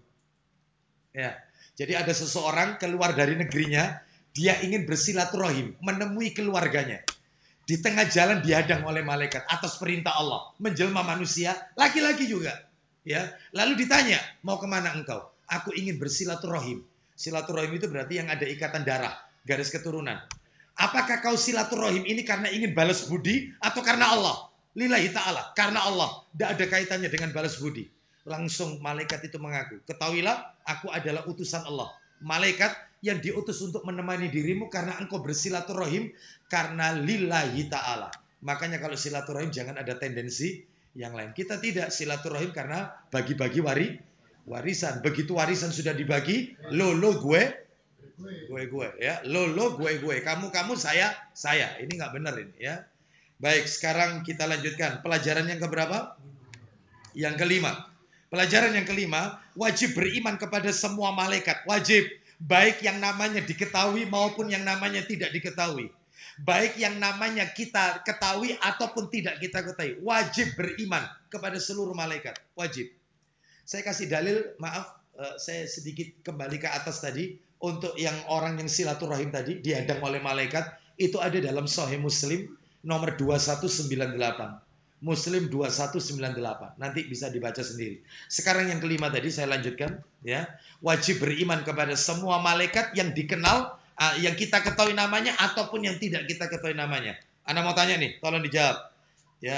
Ya, jadi ada seseorang keluar dari negerinya, dia ingin bersilaturahim, menemui keluarganya. Di tengah jalan dihadang oleh malaikat atas perintah Allah, menjelma manusia, laki-laki juga. Ya, lalu ditanya, mau kemana engkau? Aku ingin bersilaturahim. Silaturahim itu berarti yang ada ikatan darah, garis keturunan. Apakah kau silaturahim ini karena ingin balas budi atau karena Allah? Lillahi ta'ala, karena Allah. Tidak ada kaitannya dengan balas budi. Langsung malaikat itu mengaku, ketahuilah aku adalah utusan Allah. Malaikat yang diutus untuk menemani dirimu karena engkau bersilaturahim karena lillahi ta'ala. Makanya kalau silaturahim jangan ada tendensi yang lain. Kita tidak silaturahim karena bagi-bagi wari, warisan. Begitu warisan sudah dibagi, lo lo gue, gue gue ya, lo lo gue gue, kamu kamu saya saya. Ini nggak benar ini ya. Baik, sekarang kita lanjutkan pelajaran yang keberapa? Yang kelima. Pelajaran yang kelima, wajib beriman kepada semua malaikat. Wajib, baik yang namanya diketahui maupun yang namanya tidak diketahui. Baik yang namanya kita ketahui ataupun tidak kita ketahui. Wajib beriman kepada seluruh malaikat. Wajib. Saya kasih dalil, maaf, saya sedikit kembali ke atas tadi. Untuk yang orang yang silaturahim tadi dihadang oleh malaikat, itu ada dalam Sahih Muslim nomor dua satu sembilan delapan. Muslim dua satu sembilan delapan. Nanti bisa dibaca sendiri. Sekarang yang kelima tadi saya lanjutkan ya. Wajib beriman kepada semua malaikat yang dikenal, yang kita ketahui namanya ataupun yang tidak kita ketahui namanya. Anda mau tanya nih, tolong dijawab. Ya.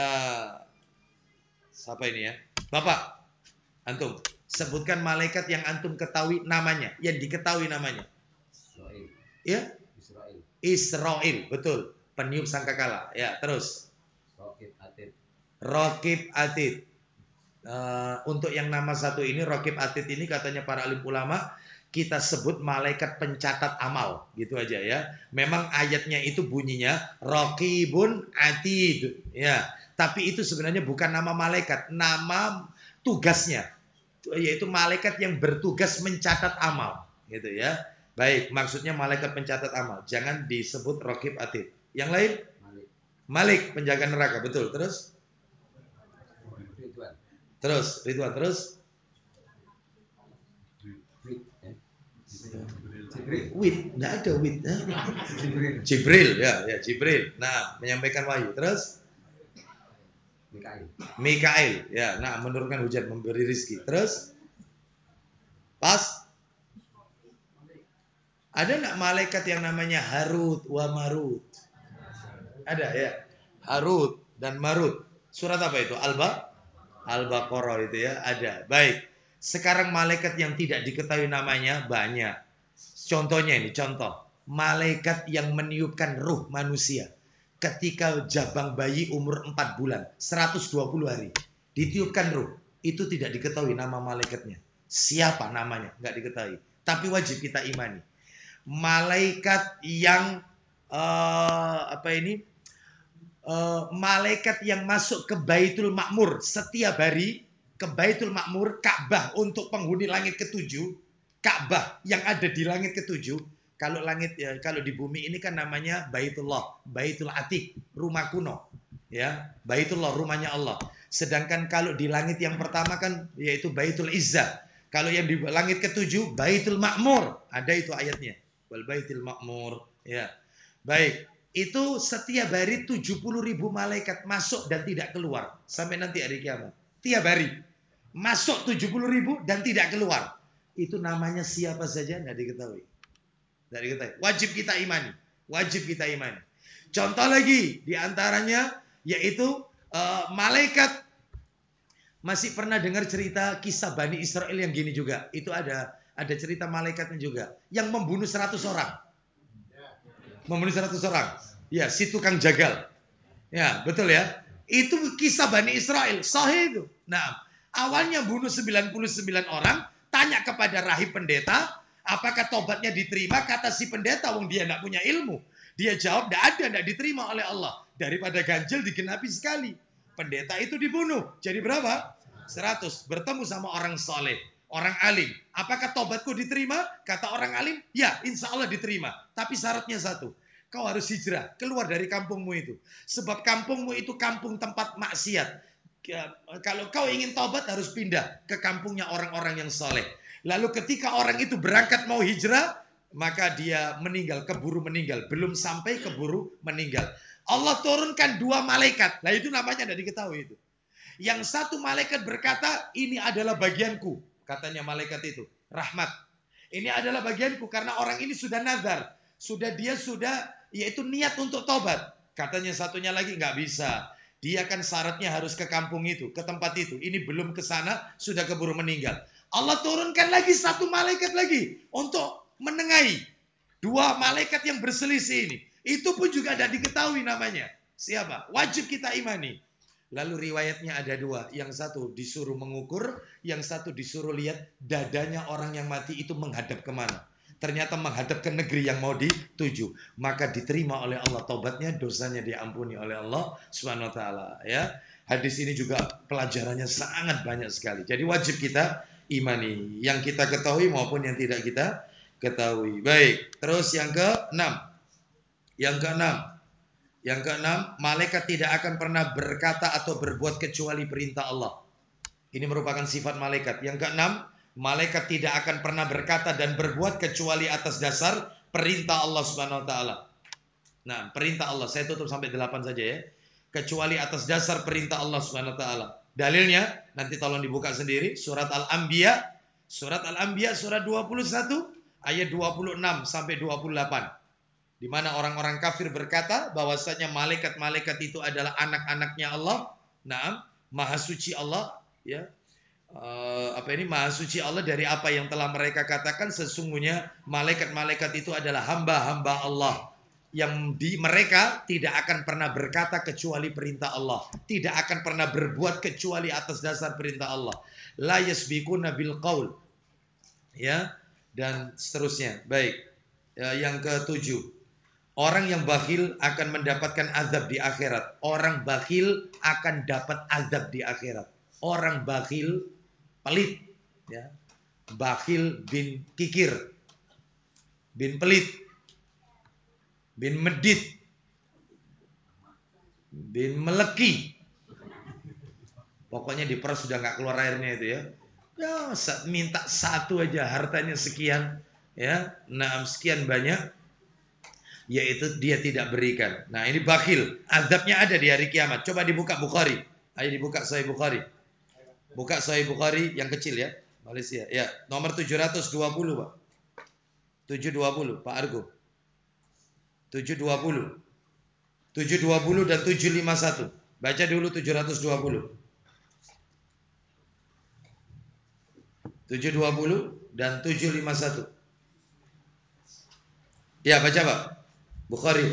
Siapa ini ya? Bapak. Antum, sebutkan malaikat yang antum ketahui namanya, yang diketahui namanya. Israel. Ya? Israel. Israel, betul. Peniup sangkakala. Ya, terus. Raqib Atid. Raqib Atid. Uh, untuk yang nama satu ini, Raqib Atid ini katanya para alim ulama, kita sebut malaikat pencatat amal, gitu aja ya. Memang ayatnya itu bunyinya Raqibun Atid, ya. Tapi itu sebenarnya bukan nama malaikat, nama tugasnya, yaitu malaikat yang bertugas mencatat amal, gitu ya. Baik, maksudnya malaikat pencatat amal, jangan disebut Raqib Atid. Yang lain? Malik, Malik penjaga neraka, betul. Terus? Ridwan. Terus, Ridwan, terus? Wid, nggak ada wid. Eh? Jibril. Jibril, ya, ya Jibril. Nah, menyampaikan wahyu. Terus? Mikail. Mikail, ya. Nah, menurunkan hujan, memberi rizki. Terus? Pas? Ada nggak malaikat yang namanya Harut wa Marut? Ada ya. Harut dan Marut. Surat apa itu? Alba? Al-Baqarah itu ya. Ada. Baik. Sekarang malaikat yang tidak diketahui namanya banyak. Contohnya ini, contoh. Malaikat yang meniupkan ruh manusia ketika jabang bayi umur empat bulan, seratus dua puluh hari. Ditiupkan ruh. Itu tidak diketahui nama malaikatnya. Siapa namanya? Nggak diketahui. Tapi wajib kita imani. Malaikat yang uh, apa ini? Uh, malaikat yang masuk ke Baitul Makmur setiap hari, ke Baitul Makmur, Ka'bah untuk penghuni langit ketujuh, Ka'bah yang ada di langit ketujuh. Kalau langit ya, kalau di bumi ini kan namanya Baitullah, Baitul Atiq, rumah kuno, ya, Baitullah rumahnya Allah. Sedangkan kalau di langit yang pertama kan yaitu Baitul Izzah. Kalau yang di langit ketujuh Baitul Makmur, ada itu ayatnya. Wal Baitul Makmur, ya. Baik. Itu setiap hari tujuh puluh ribu malaikat masuk dan tidak keluar sampai nanti hari kiamat. Tiap hari masuk tujuh puluh ribu dan tidak keluar. Itu namanya siapa saja tidak diketahui. Tidak diketahui. Wajib kita imani. Wajib kita imani. Contoh lagi diantaranya yaitu uh, malaikat. Masih pernah dengar cerita kisah Bani Israel yang gini juga. Itu ada ada cerita malaikatnya juga yang membunuh seratus orang. Membunuh seratus orang. Ya, si tukang jagal. Ya, betul ya. Itu kisah Bani Israel. Sahih itu. Nah, awalnya bunuh sembilan puluh sembilan orang. Tanya kepada rahib pendeta. Apakah tobatnya diterima? Kata si pendeta, wong dia tidak punya ilmu. Dia jawab, tidak ada, tidak diterima oleh Allah. Daripada ganjil digenapi sekali. Pendeta itu dibunuh. Jadi berapa? seratus. Bertemu sama orang soleh. Orang alim. Apakah tobatku diterima? Kata orang alim, ya insya Allah diterima. Tapi syaratnya satu. Kau harus hijrah. Keluar dari kampungmu itu. Sebab kampungmu itu kampung tempat maksiat. Kalau kau ingin tobat harus pindah ke kampungnya orang-orang yang soleh. Lalu ketika orang itu berangkat mau hijrah, maka dia meninggal, keburu meninggal. Belum sampai keburu meninggal. Allah turunkan dua malaikat. Nah itu namanya tidak diketahui itu. Yang satu malaikat berkata, ini adalah bagianku. Katanya malaikat itu, rahmat. Ini adalah bagianku karena orang ini sudah nazar. Sudah dia sudah yaitu niat untuk tobat. Katanya satunya lagi nggak bisa. Dia kan syaratnya harus ke kampung itu, ke tempat itu. Ini belum ke sana, sudah keburu meninggal. Allah turunkan lagi satu malaikat lagi untuk menengahi dua malaikat yang berselisih ini. Itu pun juga tidak diketahui namanya. Siapa? Wajib kita imani. Lalu riwayatnya ada dua. Yang satu disuruh mengukur, yang satu disuruh lihat dadanya orang yang mati itu menghadap kemana. Ternyata menghadap ke negeri yang mau dituju. Maka diterima oleh Allah taubatnya, dosanya diampuni oleh Allah subhanahu wa taala. Ya. Hadis ini juga pelajarannya sangat banyak sekali. Jadi wajib kita imani. Yang kita ketahui maupun yang tidak kita ketahui. Baik. Terus yang keenam. Yang keenam. Yang keenam, malaikat tidak akan pernah berkata atau berbuat kecuali perintah Allah. Ini merupakan sifat malaikat. Yang keenam, malaikat tidak akan pernah berkata dan berbuat kecuali atas dasar perintah Allah Subhanahu wa taala. Nah, perintah Allah, saya tutup sampai delapan saja ya. Kecuali atas dasar perintah Allah Subhanahu wa taala. Dalilnya nanti tolong dibuka sendiri, surat Al-Anbiya, surat Al-Anbiya surat dua puluh satu ayat dua puluh enam sampai dua puluh delapan. Di mana orang-orang kafir berkata bahwasanya malaikat-malaikat itu adalah anak-anaknya Allah. Naam, maha suci Allah, ya. Uh, apa ini maha suci Allah dari apa yang telah mereka katakan. Sesungguhnya malaikat-malaikat itu adalah hamba-hamba Allah yang di mereka tidak akan pernah berkata kecuali perintah Allah, tidak akan pernah berbuat kecuali atas dasar perintah Allah. La yasbiquna bil qaul, ya, dan seterusnya. Baik, ya, yang ketujuh, orang yang bakhil akan mendapatkan azab di akhirat. Orang bakhil akan dapat azab di akhirat. Orang bakhil pelit, ya. Bakhil bin kikir, bin pelit, bin medit, bin meleki. Pokoknya di perut sudah nggak keluar airnya itu ya. Ya, minta satu aja hartanya sekian, ya. Nah, sekian banyak, yaitu dia tidak berikan. Nah, ini bakhil. Azabnya ada di hari kiamat. Coba dibuka Bukhari. Ayo dibuka Sahih Bukhari. Buka Sahih Bukhari yang kecil ya, Malaysia. Ya, nomor tujuh ratus dua puluh, Pak. tujuh ratus dua puluh, Pak Argo. tujuh ratus dua puluh. tujuh ratus dua puluh dan tujuh ratus lima puluh satu. Baca dulu tujuh ratus dua puluh. tujuh ratus dua puluh dan tujuh ratus lima puluh satu. Ya, baca, Pak. Bukhari.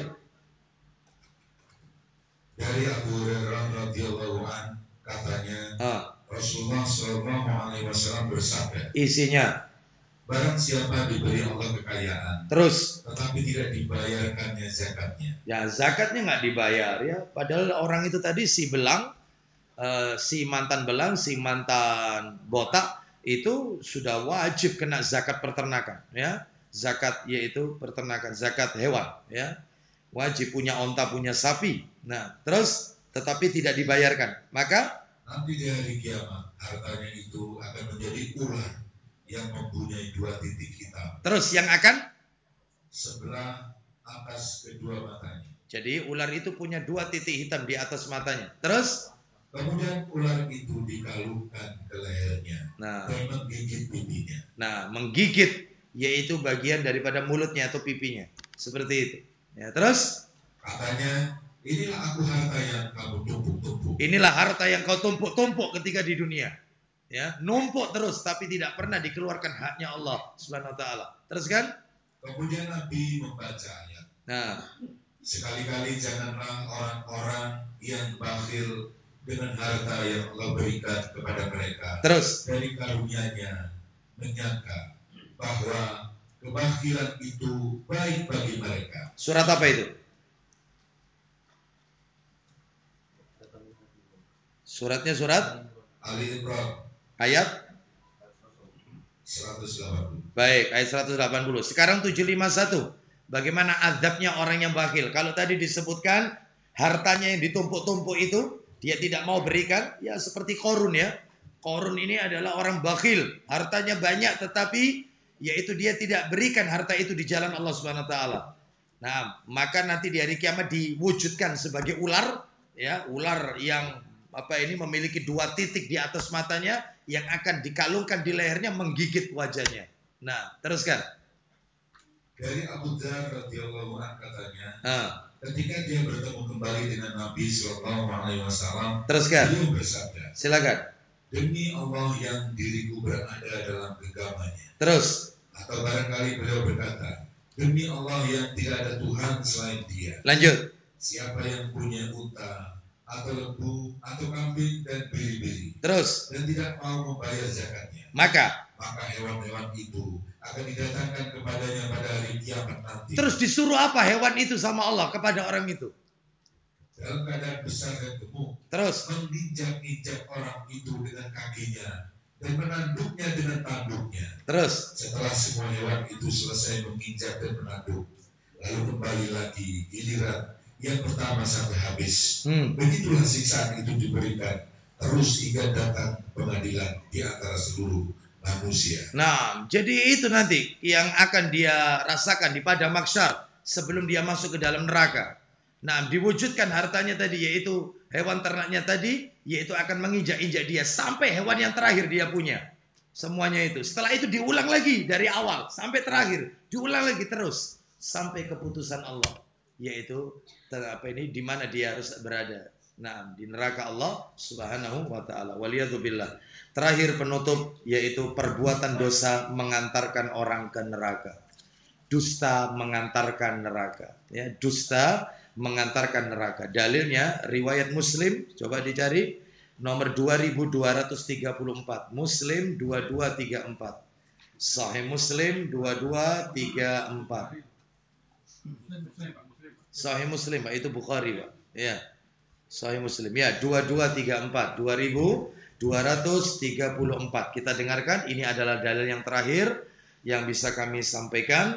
Dari Abu Hurairah radhiyallahu an katanya, ah. Rasulullah shallallahu alaihi wasallam bersabda. Isinya, barang siapa diberi Allah kekayaan, terus, tetapi tidak dibayarkannya zakatnya. Ya, zakatnya nggak dibayar ya. Padahal orang itu tadi si belang, uh, si mantan belang, si mantan botak itu sudah wajib kena zakat peternakan, ya. Zakat yaitu peternakan, zakat hewan, ya. Wajib punya onta, punya sapi. Nah, terus tetapi tidak dibayarkan. Maka nanti di hari kiamat hartanya itu akan menjadi ular yang mempunyai dua titik hitam. Terus yang akan sebelah atas kedua matanya. Jadi ular itu punya dua titik hitam di atas matanya. Terus kemudian ular itu dikalungkan ke lehernya, nah, dan menggigit pipinya. Nah, menggigit yaitu bagian daripada mulutnya atau pipinya. Seperti itu. Ya, terus katanya, inilah aku harta yang kamu tumpuk-tumpuk. Inilah harta yang kau tumpuk-tumpuk ketika di dunia. Ya, numpuk terus tapi tidak pernah dikeluarkan haknya Allah Subhanahu wa taala. Terus kan? Kemudian Nabi membaca ayat. Nah, sekali-kali janganlah orang-orang yang bakhil dengan harta yang Allah berikan kepada mereka. Terus dari karunia-Nya menyangka bahwa kebakhilan itu baik bagi mereka. Surat apa itu? Suratnya surat Ali Imran ayat seratus delapan puluh. Baik, ayat seratus delapan puluh. Sekarang tujuh ratus lima puluh satu. Bagaimana azabnya orang yang bakhil? Kalau tadi disebutkan hartanya yang ditumpuk-tumpuk itu dia tidak mau berikan, ya seperti Korun ya. Korun ini adalah orang bakhil, hartanya banyak tetapi yaitu dia tidak berikan harta itu di jalan Allah Subhanahu wa taala. Nah, maka nanti di hari kiamat diwujudkan sebagai ular, ya, ular yang apa ini memiliki dua titik di atas matanya yang akan dikalungkan di lehernya menggigit wajahnya. Nah, teruskan. Dari Abu Dzar radhiyallahu anhu katanya, Ah. ketika dia bertemu kembali dengan Nabi Shallallahu Alaihi Wasallam, Teruskan. beliau bersabda, silakan. Demi Allah yang diriku berada dalam genggamannya. Terus. Atau barangkali beliau berkata, demi Allah yang tidak ada Tuhan selain Dia. Lanjut. Siapa yang punya unta atau lembu atau kambing dan biri-biri, terus, dan tidak mau membayar zakatnya, maka maka hewan-hewan itu akan didatangkan kepadanya pada hari kiamat nanti. Terus disuruh apa hewan itu sama Allah kepada orang itu? Dalam keadaan besar dan gemuk. Terus menginjak-injak orang itu dengan kakinya dan menanduknya dengan tanduknya. Terus setelah semua hewan itu selesai menginjak dan menanduk, lalu kembali lagi giliran yang pertama sampai habis. Hmm. Begitulah siksaan itu diberikan terus hingga datang pengadilan di antara seluruh manusia. Nah, jadi itu nanti yang akan dia rasakan di padang mahsyar sebelum dia masuk ke dalam neraka. Nah, diwujudkan hartanya tadi, yaitu hewan ternaknya tadi, yaitu akan menginjak-injak dia sampai hewan yang terakhir dia punya. Semuanya itu. Setelah itu diulang lagi dari awal sampai terakhir, diulang lagi terus sampai keputusan Allah, yaitu apa ini, di mana dia harus berada. Nah, di neraka Allah Subhanahu wa taala. Waliyadzubillah. Terakhir penutup, yaitu perbuatan dosa mengantarkan orang ke neraka. Dusta mengantarkan neraka, ya, dusta mengantarkan neraka. Dalilnya riwayat Muslim, coba dicari nomor dua ribu dua ratus tiga puluh empat, Muslim dua dua tiga empat, Sahih Muslim dua dua tiga empat, Sahih Muslim, Pak, itu Bukhari, Pak, ya, Sahih Muslim, ya, dua dua tiga empat, dua ribu dua ratus tiga puluh empat. Kita dengarkan, ini adalah dalil yang terakhir yang bisa kami sampaikan.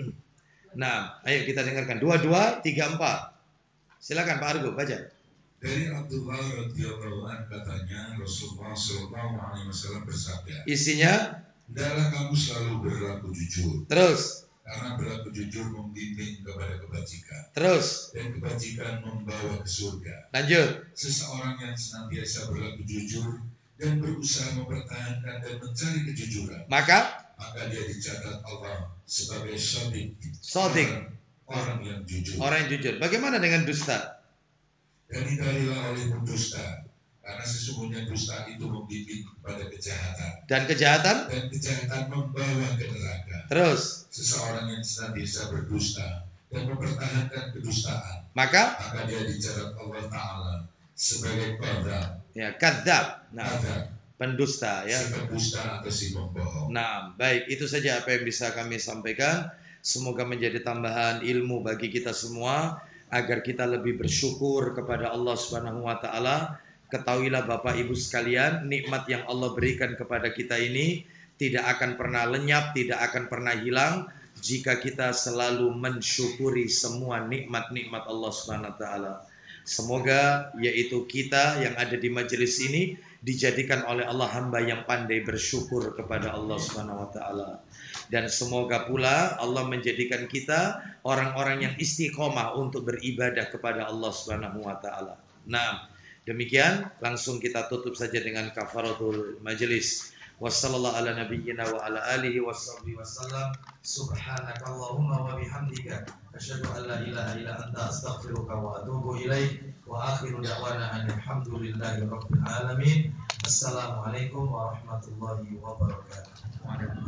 Nah, ayo kita dengarkan dua dua tiga empat. Silakan Pak Argo baca. Dari Abdullah radhiyallahu anhu katanya, Rasulullah shallallahu alaihi wasallam bersabda, isinya, hendaklah kamu selalu berlaku jujur. Terus, karena berlaku jujur membimbing kepada kebajikan. Terus, dan kebajikan membawa ke surga. Lanjut. Seseorang yang senantiasa berlaku jujur dan berusaha mempertahankan dan mencari kejujuran, maka maka dia dicatat Allah sebagai shadiq, Shadiq, orang, orang yang jujur. Orang yang jujur. Bagaimana dengan dusta? Dan hindarilah olehmu dusta, karena sesungguhnya dusta itu membimbing kepada kejahatan. Dan kejahatan? Dan kejahatan membawa ke neraka. Terus, seseorang yang senantiasa berdusta dan mempertahankan kedustaan, maka maka dia dicatat Allah Ta'ala sebagai kadzab. Ya, kadzab. Nah, kadzab, pendusta, ya. Si pendusta atau si pembohong. Nah, baik, itu saja apa yang bisa kami sampaikan. Semoga menjadi tambahan ilmu bagi kita semua agar kita lebih bersyukur kepada Allah Subhanahu wa taala. Ketahuilah Bapak Ibu sekalian, nikmat yang Allah berikan kepada kita ini tidak akan pernah lenyap, tidak akan pernah hilang jika kita selalu mensyukuri semua nikmat-nikmat Allah Subhanahu wa taala. Semoga yaitu kita yang ada di majelis ini dijadikan oleh Allah hamba yang pandai bersyukur kepada Allah Subhanahu wa taala. Dan semoga pula Allah menjadikan kita orang-orang yang istiqomah untuk beribadah kepada Allah Subhanahu wa taala. Nah, demikian langsung kita tutup saja dengan kafaratul majelis. Wassallallahu ala nabiyyina wa ala alihi washabbihi wasallam. Subhanakallahumma wa bihamdika asyhadu an la ilaha illa anta astaghfiruka wa atubu ilaik. Wa akhiru da'wana alhamdulillahi rabbil alamin. Assalamualaikum warahmatullahi wabarakatuh.